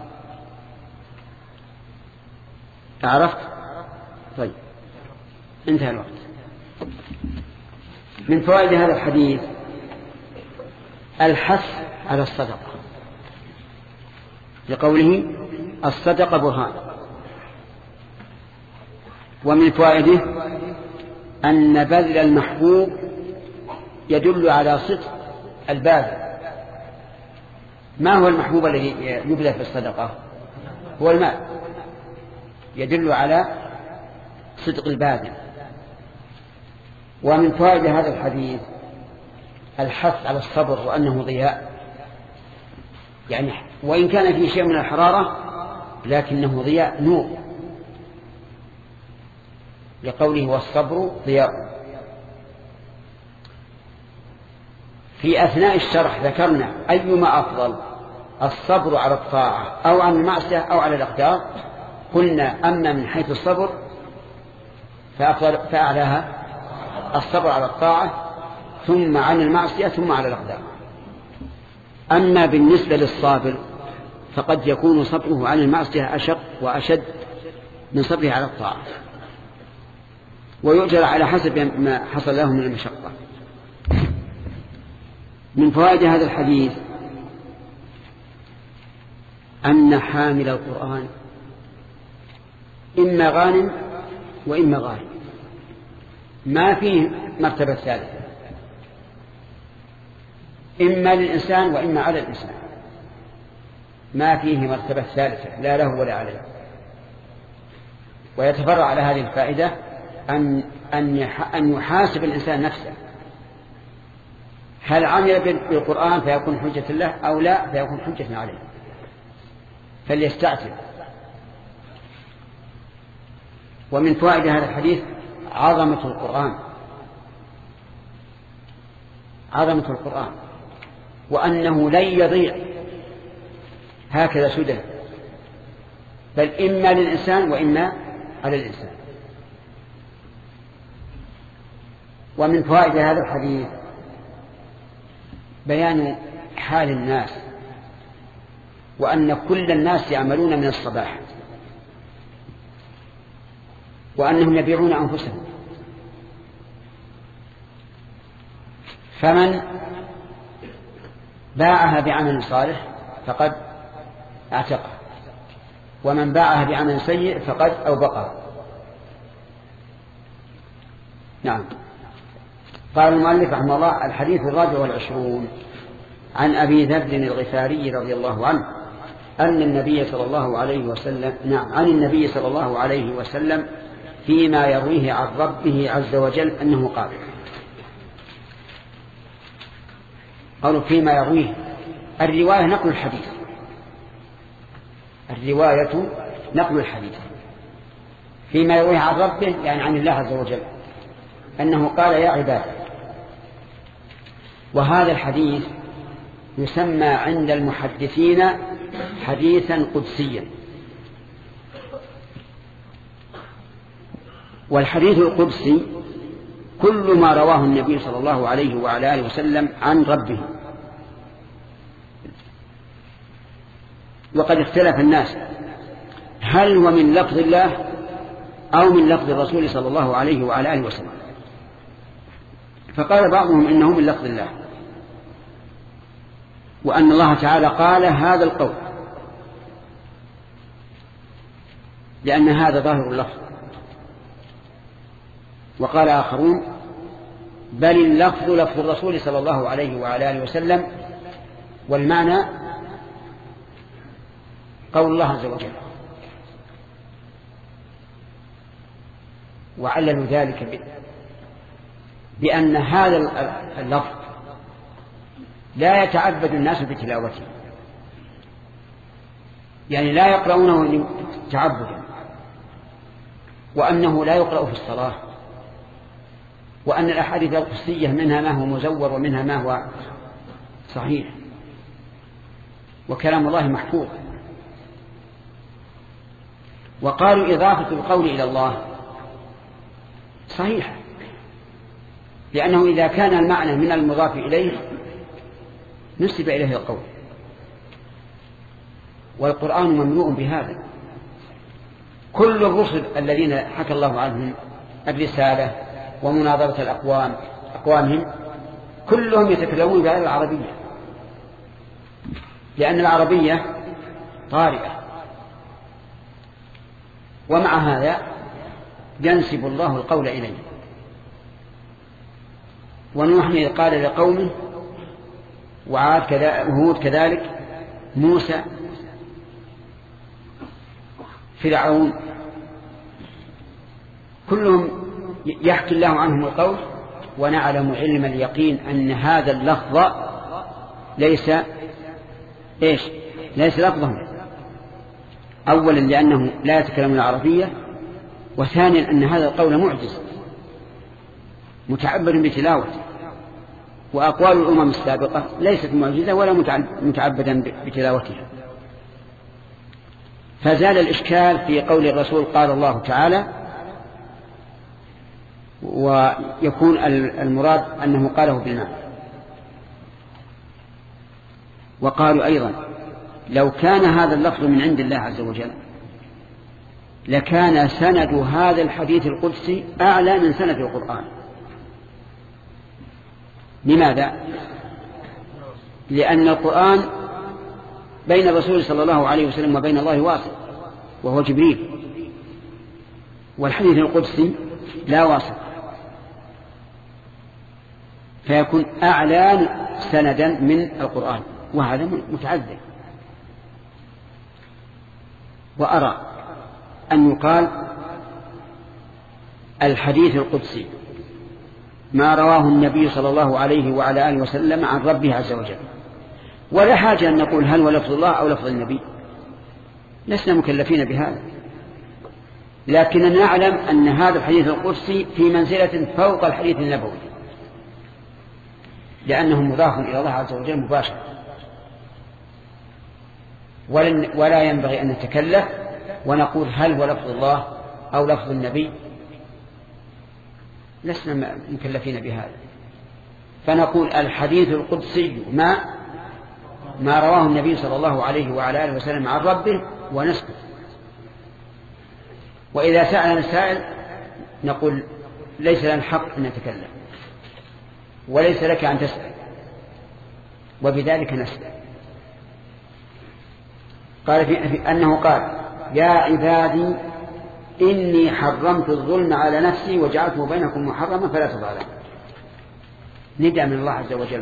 عرفت؟ طيب انتهى الوقت. من فوائد هذا الحديث الحث على الصدقة لقوله الصدقة برهان. ومن فوائده أن بذل المحبوب يدل على صدق الباذل. ما هو المحبوب الذي يبذل في الصدقة؟ هو المال، يدل على صدق الباذل. ومن فوائد هذا الحديث الحث على الصبر وأنه ضياء، يعني وإن كان فيه شيء من الحرارة لكنه ضياء نور، لقوله والصبر ضياء. في أثناء الشرح ذكرنا أيما أفضل، الصبر على الطاعة أو عن المعصية أو على الأقدار. قلنا أما من حيث الصبر فأفضل فأعلاها الصبر على الطاعة، ثم عن المعصية، ثم على الأقدار. أما بالنسبة للصابر فقد يكون صبره عن المعصية أشق وأشد من صبره على الطاعة، ويؤجر على حسب ما حصل له من المشقة. من فوائد هذا الحديث أن حامل القرآن إما غانم وإما غانم، ما فيه مرتبة ثالثة، إما للإنسان وإما على الإنسان، ما فيه مرتبة ثالثة لا له ولا عليه. ويتفرع على هذه الفائدة أن أن أن يحاسب الإنسان نفسه هل عمل بالقرآن فيكون حجة له أو لا فيكون حجة عليه، فليستعتب. ومن فوائد هذا الحديث عظمة القرآن، عظمة القرآن، وأنه لن يضيع هكذا سدى، بل إما للإنسان وإما على الإنسان. ومن فوائد هذا الحديث بيان حال الناس، وأن كل الناس يعملون من الصباح، وأنهم يبيعون أنفسهم، فمن باعها بعمل صالح فقد اعتقه، ومن باعها بعمل سيء فقد أوبقه. نعم. قال المؤلف رحمه الله: الحديث الرابع والعشرون عن أبي ذر الغفاري رضي الله عنه أن النبي صلى الله عليه وسلم نعم عن النبي صلى الله عليه وسلم فيما يرويه عن ربه عز وجل أنه قال. قالوا فيما يرويه، الرواية نقل الحديث، الرواية نقل الحديث. فيما يرويه عن ربه يعني عن الله عز وجل أنه قال: يا عبادي. وهذا الحديث يسمى عند المحدثين حديثا قدسيا. والحديث القدسي كل ما رواه النبي صلى الله عليه وعلى آله وسلم عن ربه. وقد اختلف الناس هل هو من لفظ الله أو من لفظ الرسول صلى الله عليه وعلى آله وسلم، فقال بعضهم إنه من لفظ الله، وأن الله تعالى قال هذا القول لأن هذا ظاهر اللفظ. وقال آخرون بل اللفظ لفظ الرسول صلى الله عليه وعلى آله وسلم، والمعنى قول الله عز وجل. وعللوا ذلك بأن هذا اللفظ لا يتعبد الناس بتلاوته، يعني لا يقرؤونه تعبدا، وأنه لا يقرأ في الصلاة، وأن الأحاديث القدسية منها ما هو مزور ومنها ما هو صحيح، وكلام الله محفوظ. وقالوا إضافة القول إلى الله صحيح، لأنه إذا كان المعنى من المضاف إليه نسب إليه القول، والقرآن مملوء بهذا. كل الرسل الذين حكى الله عنهم الرسالة ومناظرة الأقوام أقوامهم كلهم يتكلمون بهذه العربية، لأن العربية طارئة. ومع هذا ينسب الله القول إليه. ونوح قال لقومه، وعاد كذلك، وهود كذلك، موسى، فرعون، كلهم يحكي الله عنهم القول. ونعلم علم اليقين أن هذا اللفظ ليس إيش ليس لفظهم، أولا لأنه لا يتكلم العربية، وثانيا أن هذا القول معجز متعبد بتلاوته، وأقوال الأمم السابقة ليست معجزة ولا متعبدا بتلاوتها. فزال الإشكال في قول الرسول قال الله تعالى، ويكون المراد أنه قاله بالمعنى. وقالوا أيضا لو كان هذا اللفظ من عند الله عز وجل لكان سند هذا الحديث القدسي أعلى من سند القرآن. لماذا؟ لأن القرآن بين الرسول صلى الله عليه وسلم وبين الله واسط، وهو جبريل، والحديث القدسي لا واسط، فيكون أعلى سندا من القرآن، وهذا متعذر. وأرى أن يقال الحديث القدسي ما رواه النبي صلى الله عليه وعلى آله وسلم عن ربه عز وجل. ولا حاجة أن نقول هل هو لفظ الله أو لفظ النبي، لسنا مكلفين بهذا، لكننا نعلم أن هذا الحديث القدسي في منزلة فوق الحديث النبوي، لأنه مضاف إلى الله عز وجل مباشرة، ولا ينبغي أن نتكلف ونقول هل هو لفظ الله أو لفظ النبي، لسنا مكلفين بهذا. فنقول الحديث القدسي ما ما رواه النبي صلى الله عليه وعلى آله وسلم عن ربه ونسكت. وإذا سألنا السائل نقول ليس لنا الحق أن نتكلم وليس لك أن تسأل، وبذلك نسأل. قال في أنه قال يا عبادي إني حرمت الظلم على نفسي وجعلته بينكم محرما فلا تظالموا. نداء من الله عز وجل.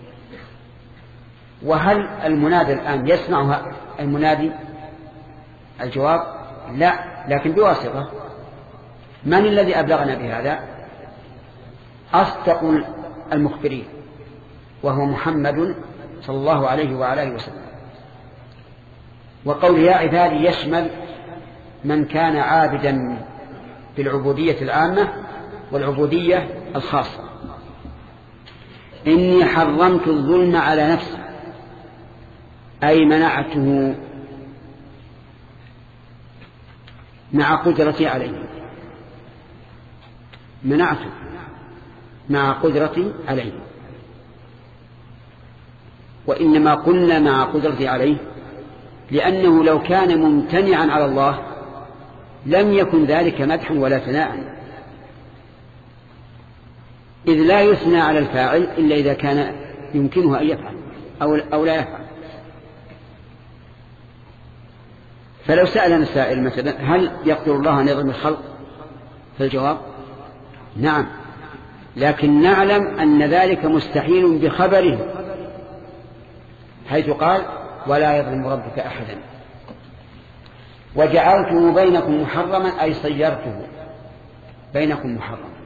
وهل المنادي الآن يسمع المنادي؟ الجواب لا، لكن بواسطة من الذي أبلغنا بهذا؟ أصدق المخبرين وهو محمد صلى الله عليه وعلى آله وسلم. وقول يا عبادي يشمل من كان عابدا بالعبودية العامة والعبودية الخاصة. إني حرمت الظلم على نفسي أي منعته مع قدرتي عليه، منعته مع قدرتي عليه. وإنما قلنا مع قدرتي عليه لأنه لو كان ممتنعا على الله لم يكن ذلك مدحا ولا ثناء، إذ لا يثنى على الفاعل إلا إذا كان يمكنه أن يفعل أو, أو لا يفعل. فلو سألنا السائل مثلا هل يقدر الله أن يظلم الخلق؟ فالجواب نعم، لكن نعلم أن ذلك مستحيل بخبره، حيث قال ولا يظلم ربك أحدا. وجعلته بينكم محرما أي صيرته بينكم محرما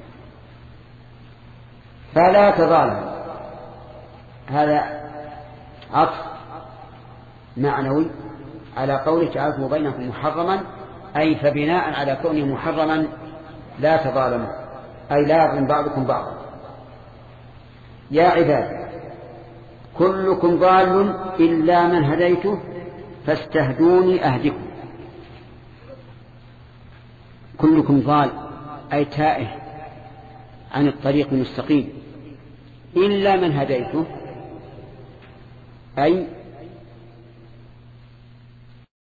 فلا تظالموا. هذا عطف معنوي على قوله جعلته بينكم محرما، أي فبناء على كونه محرما لا تظالموا، أي لا يظلم بعضكم بعضا. يا عبادي كلكم ضال إلا من هديته فاستهدوني أهدكم. كلكم ضال أي تائه عن الطريق المستقيم، إلا من هديته أي